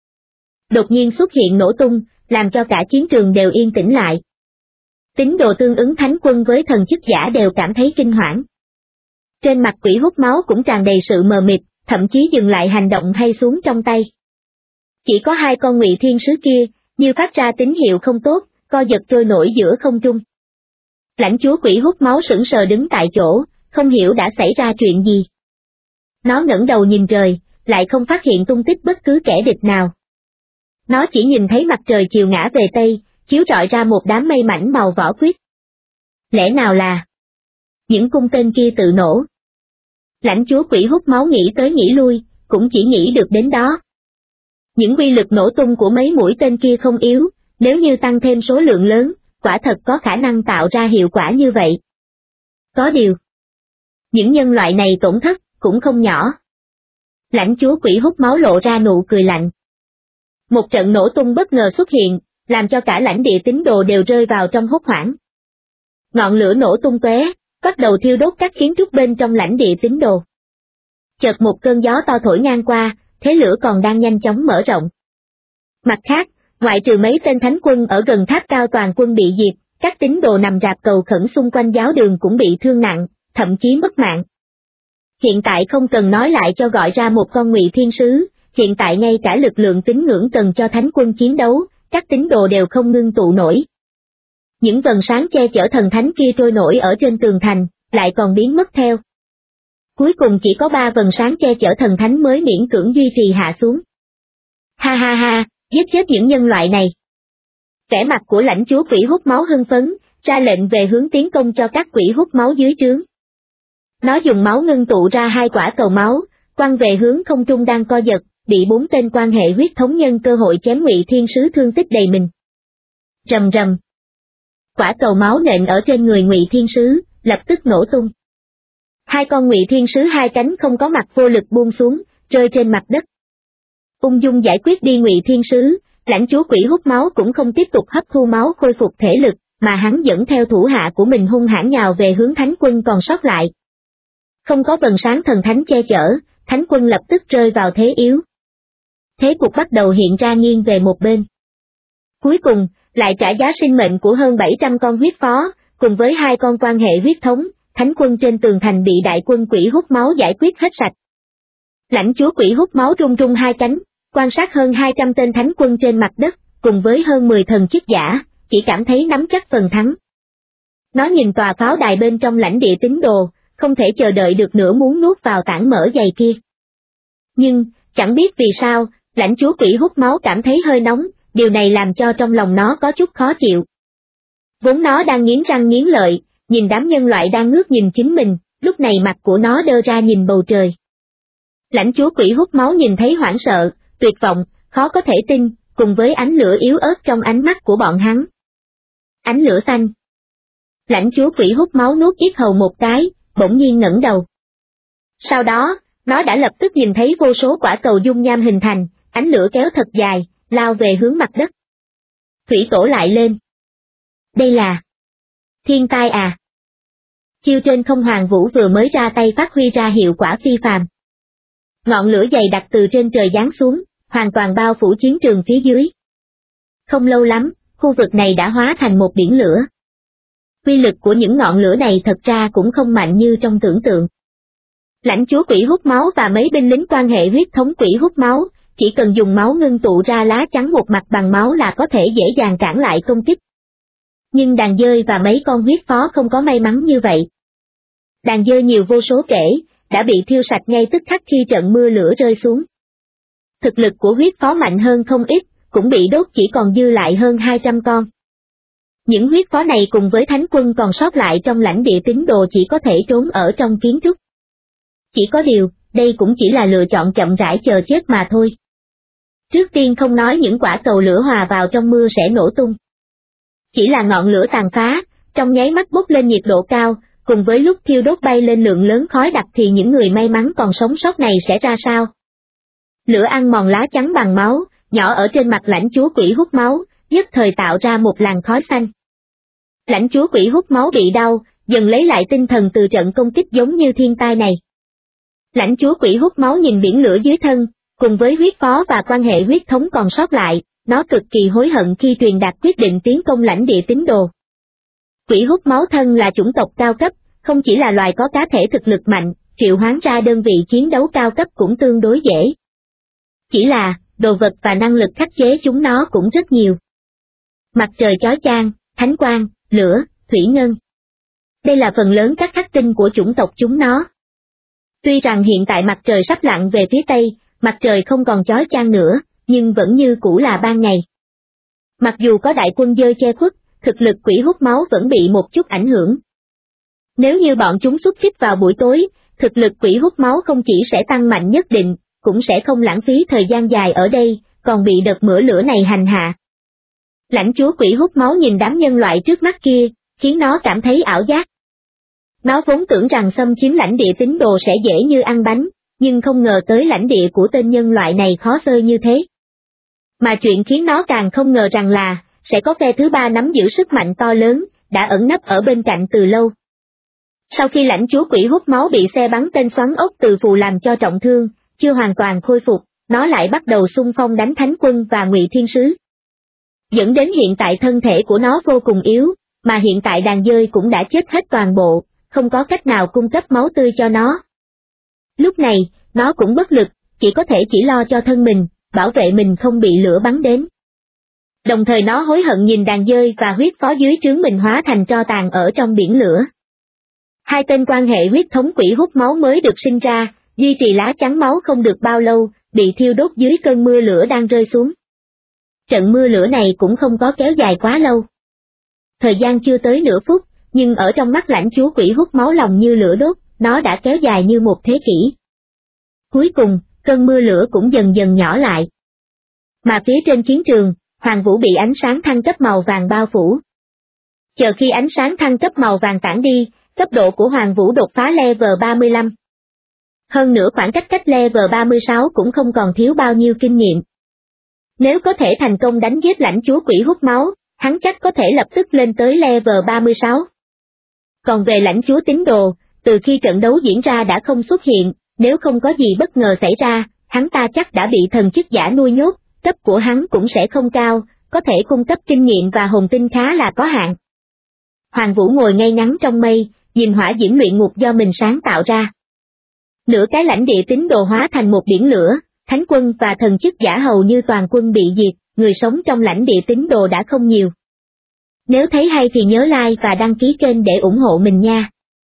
Đột nhiên xuất hiện nổ tung, làm cho cả chiến trường đều yên tĩnh lại. Tín đồ tương ứng thánh quân với thần chức giả đều cảm thấy kinh hoảng. Trên mặt quỷ hút máu cũng tràn đầy sự mờ mịt, thậm chí dừng lại hành động hay xuống trong tay. Chỉ có hai con ngụy thiên sứ kia, như phát ra tín hiệu không tốt, co giật trôi nổi giữa không trung. Lãnh chúa quỷ hút máu sững sờ đứng tại chỗ, không hiểu đã xảy ra chuyện gì. Nó ngẩng đầu nhìn trời, lại không phát hiện tung tích bất cứ kẻ địch nào. Nó chỉ nhìn thấy mặt trời chiều ngã về Tây, chiếu rọi ra một đám mây mảnh màu vỏ quýt. Lẽ nào là những cung tên kia tự nổ? Lãnh chúa quỷ hút máu nghĩ tới nghĩ lui, cũng chỉ nghĩ được đến đó. Những uy lực nổ tung của mấy mũi tên kia không yếu, nếu như tăng thêm số lượng lớn, quả thật có khả năng tạo ra hiệu quả như vậy. Có điều, những nhân loại này tổn thất cũng không nhỏ. Lãnh chúa quỷ hút máu lộ ra nụ cười lạnh. Một trận nổ tung bất ngờ xuất hiện, làm cho cả lãnh địa tín đồ đều rơi vào trong hốt hoảng. Ngọn lửa nổ tung tóe, bắt đầu thiêu đốt các kiến trúc bên trong lãnh địa tín đồ. Chợt một cơn gió to thổi ngang qua, thế lửa còn đang nhanh chóng mở rộng. Mặt khác, ngoại trừ mấy tên thánh quân ở gần tháp cao toàn quân bị diệt, các tín đồ nằm rạp cầu khẩn xung quanh giáo đường cũng bị thương nặng, thậm chí mất mạng. Hiện tại không cần nói lại cho gọi ra một con Ngụy Thiên Sứ, hiện tại ngay cả lực lượng tín ngưỡng cần cho thánh quân chiến đấu, các tín đồ đều không ngưng tụ nổi. Những vầng sáng che chở thần thánh kia trôi nổi ở trên tường thành, lại còn biến mất theo. Cuối cùng chỉ có 3 vầng sáng che chở thần thánh mới miễn cưỡng duy trì hạ xuống. Ha ha ha, giết chết những nhân loại này. Vẻ mặt của lãnh chúa quỷ hút máu hưng phấn, ra lệnh về hướng tiến công cho các quỷ hút máu dưới trướng. Nó dùng máu ngưng tụ ra 2 quả cầu máu, quăng về hướng không trung đang co giật, bị 4 tên quan hệ huyết thống nhân cơ hội chém Ngụy Thiên Sứ thương tích đầy mình. Rầm rầm. Quả cầu máu nện ở trên người Ngụy Thiên Sứ, lập tức nổ tung. 2 con Ngụy Thiên Sứ 2 cánh không có mặt vô lực buông xuống, rơi trên mặt đất. Ung dung giải quyết đi Ngụy Thiên Sứ, lãnh chúa quỷ hút máu cũng không tiếp tục hấp thu máu khôi phục thể lực, mà hắn dẫn theo thủ hạ của mình hung hãn nhào về hướng thánh quân còn sót lại. Không có vầng sáng thần thánh che chở, thánh quân lập tức rơi vào thế yếu. Thế cục bắt đầu hiện ra nghiêng về một bên. Cuối cùng, lại trả giá sinh mệnh của hơn 700 con huyết phó, cùng với 2 con quan hệ huyết thống, thánh quân trên tường thành bị đại quân quỷ hút máu giải quyết hết sạch. Lãnh chúa quỷ hút máu rung rung 2 cánh, quan sát hơn 200 tên thánh quân trên mặt đất, cùng với hơn 10 thần chức giả, chỉ cảm thấy nắm chắc phần thắng. Nó nhìn tòa pháo đài bên trong lãnh địa tín đồ, không thể chờ đợi được nữa muốn nuốt vào tảng mỡ dày kia. Nhưng, chẳng biết vì sao, lãnh chúa quỷ hút máu cảm thấy hơi nóng, điều này làm cho trong lòng nó có chút khó chịu. Vốn nó đang nghiến răng nghiến lợi, nhìn đám nhân loại đang ngước nhìn chính mình, lúc này mặt của nó đơ ra nhìn bầu trời. Lãnh chúa quỷ hút máu nhìn thấy hoảng sợ, tuyệt vọng, khó có thể tin, cùng với ánh lửa yếu ớt trong ánh mắt của bọn hắn. Ánh lửa xanh. Lãnh chúa quỷ hút máu nuốt yết hầu một cái, bỗng nhiên ngẩng đầu. Sau đó, nó đã lập tức nhìn thấy vô số quả cầu dung nham hình thành, ánh lửa kéo thật dài, lao về hướng mặt đất. Thủy tổ lại lên. Đây là thiên tai à? Chiêu trên không hoàng vũ vừa mới ra tay phát huy ra hiệu quả phi phàm. Ngọn lửa dày đặc từ trên trời giáng xuống, hoàn toàn bao phủ chiến trường phía dưới. Không lâu lắm, khu vực này đã hóa thành một biển lửa. Quy lực của những ngọn lửa này thật ra cũng không mạnh như trong tưởng tượng. Lãnh chúa quỷ hút máu và mấy binh lính quan hệ huyết thống quỷ hút máu, chỉ cần dùng máu ngưng tụ ra lá chắn một mặt bằng máu là có thể dễ dàng cản lại công kích. Nhưng đàn dơi và mấy con huyết phó không có may mắn như vậy. Đàn dơi nhiều vô số kể, đã bị thiêu sạch ngay tức khắc khi trận mưa lửa rơi xuống. Thực lực của huyết phó mạnh hơn không ít, cũng bị đốt chỉ còn dư lại hơn 200 con. Những huyết phó này cùng với thánh quân còn sót lại trong lãnh địa tín đồ chỉ có thể trốn ở trong kiến trúc. Chỉ có điều, đây cũng chỉ là lựa chọn chậm rãi chờ chết mà thôi. Trước tiên không nói những quả cầu lửa hòa vào trong mưa sẽ nổ tung. Chỉ là ngọn lửa tàn phá, trong nháy mắt bốc lên nhiệt độ cao, cùng với lúc thiêu đốt bay lên lượng lớn khói đặc thì những người may mắn còn sống sót này sẽ ra sao? Lửa ăn mòn lá chắn bằng máu, nhỏ ở trên mặt lãnh chúa quỷ hút máu, nhất thời tạo ra một làn khói xanh. Lãnh chúa quỷ hút máu bị đau, dần lấy lại tinh thần từ trận công kích giống như thiên tai này. Lãnh chúa quỷ hút máu nhìn biển lửa dưới thân, cùng với huyết phó và quan hệ huyết thống còn sót lại, nó cực kỳ hối hận khi truyền đạt quyết định tiến công lãnh địa tín đồ. Quỷ hút máu thân là chủng tộc cao cấp, không chỉ là loài có cá thể thực lực mạnh, triệu hoán ra đơn vị chiến đấu cao cấp cũng tương đối dễ. Chỉ là, đồ vật và năng lực khắc chế chúng nó cũng rất nhiều. Mặt trời chói chang, thánh quang, lửa, thủy ngân. Đây là phần lớn các khắc tinh của chủng tộc chúng nó. Tuy rằng hiện tại mặt trời sắp lặn về phía tây, mặt trời không còn chói chang nữa, nhưng vẫn như cũ là ban ngày. Mặc dù có đại quân dơi che khuất, thực lực quỷ hút máu vẫn bị một chút ảnh hưởng. Nếu như bọn chúng xuất kích vào buổi tối, thực lực quỷ hút máu không chỉ sẽ tăng mạnh nhất định, cũng sẽ không lãng phí thời gian dài ở đây, còn bị đợt mưa lửa này hành hạ. Lãnh chúa quỷ hút máu nhìn đám nhân loại trước mắt kia, khiến nó cảm thấy ảo giác. Nó vốn tưởng rằng xâm chiếm lãnh địa tín đồ sẽ dễ như ăn bánh, nhưng không ngờ tới lãnh địa của tên nhân loại này khó xơi như thế. Mà chuyện khiến nó càng không ngờ rằng là, sẽ có phe thứ ba nắm giữ sức mạnh to lớn, đã ẩn nấp ở bên cạnh từ lâu. Sau khi lãnh chúa quỷ hút máu bị xe bắn tên xoắn ốc từ phù làm cho trọng thương, chưa hoàn toàn khôi phục, nó lại bắt đầu xung phong đánh thánh quân và ngụy thiên sứ. Dẫn đến hiện tại thân thể của nó vô cùng yếu, mà hiện tại đàn dơi cũng đã chết hết toàn bộ, không có cách nào cung cấp máu tươi cho nó. Lúc này, nó cũng bất lực, chỉ có thể chỉ lo cho thân mình, bảo vệ mình không bị lửa bắn đến. Đồng thời nó hối hận nhìn đàn dơi và huyết phó dưới trướng mình hóa thành tro tàn ở trong biển lửa. Hai tên quan hệ huyết thống quỷ hút máu mới được sinh ra, duy trì lá chắn máu không được bao lâu, bị thiêu đốt dưới cơn mưa lửa đang rơi xuống. Trận mưa lửa này cũng không có kéo dài quá lâu. Thời gian chưa tới nửa phút, nhưng ở trong mắt lãnh chúa quỷ hút máu lòng như lửa đốt, nó đã kéo dài như một thế kỷ. Cuối cùng, cơn mưa lửa cũng dần dần nhỏ lại. Mà phía trên chiến trường, Hoàng Vũ bị ánh sáng thăng cấp màu vàng bao phủ. Chờ khi ánh sáng thăng cấp màu vàng tản đi, cấp độ của Hoàng Vũ đột phá level 35. Hơn nữa khoảng cách level 36 cũng không còn thiếu bao nhiêu kinh nghiệm. Nếu có thể thành công đánh giết lãnh chúa quỷ hút máu, hắn chắc có thể lập tức lên tới level 36. Còn về lãnh chúa tín đồ, từ khi trận đấu diễn ra đã không xuất hiện, nếu không có gì bất ngờ xảy ra, hắn ta chắc đã bị thần chức giả nuôi nhốt, cấp của hắn cũng sẽ không cao, có thể cung cấp kinh nghiệm và hồn tinh khá là có hạn. Hoàng Vũ ngồi ngay ngắn trong mây, nhìn hỏa diễm luyện ngục do mình sáng tạo ra. Nửa cái lãnh địa tín đồ hóa thành một biển lửa, thánh quân và thần chức giả hầu như toàn quân bị diệt, người sống trong lãnh địa tín đồ đã không nhiều. Nếu thấy hay thì nhớ like và đăng ký kênh để ủng hộ mình nha.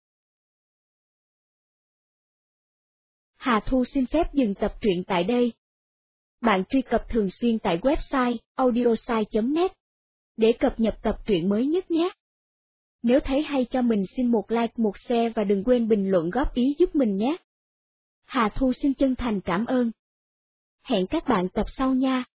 Hà Thu xin phép dừng tập truyện tại đây. Bạn truy cập thường xuyên tại website audiosai.net để cập nhật tập truyện mới nhất nhé. Nếu thấy hay cho mình xin một like, một share và đừng quên bình luận góp ý giúp mình nhé. Hà Thu xin chân thành cảm ơn. Hẹn các bạn tập sau nha.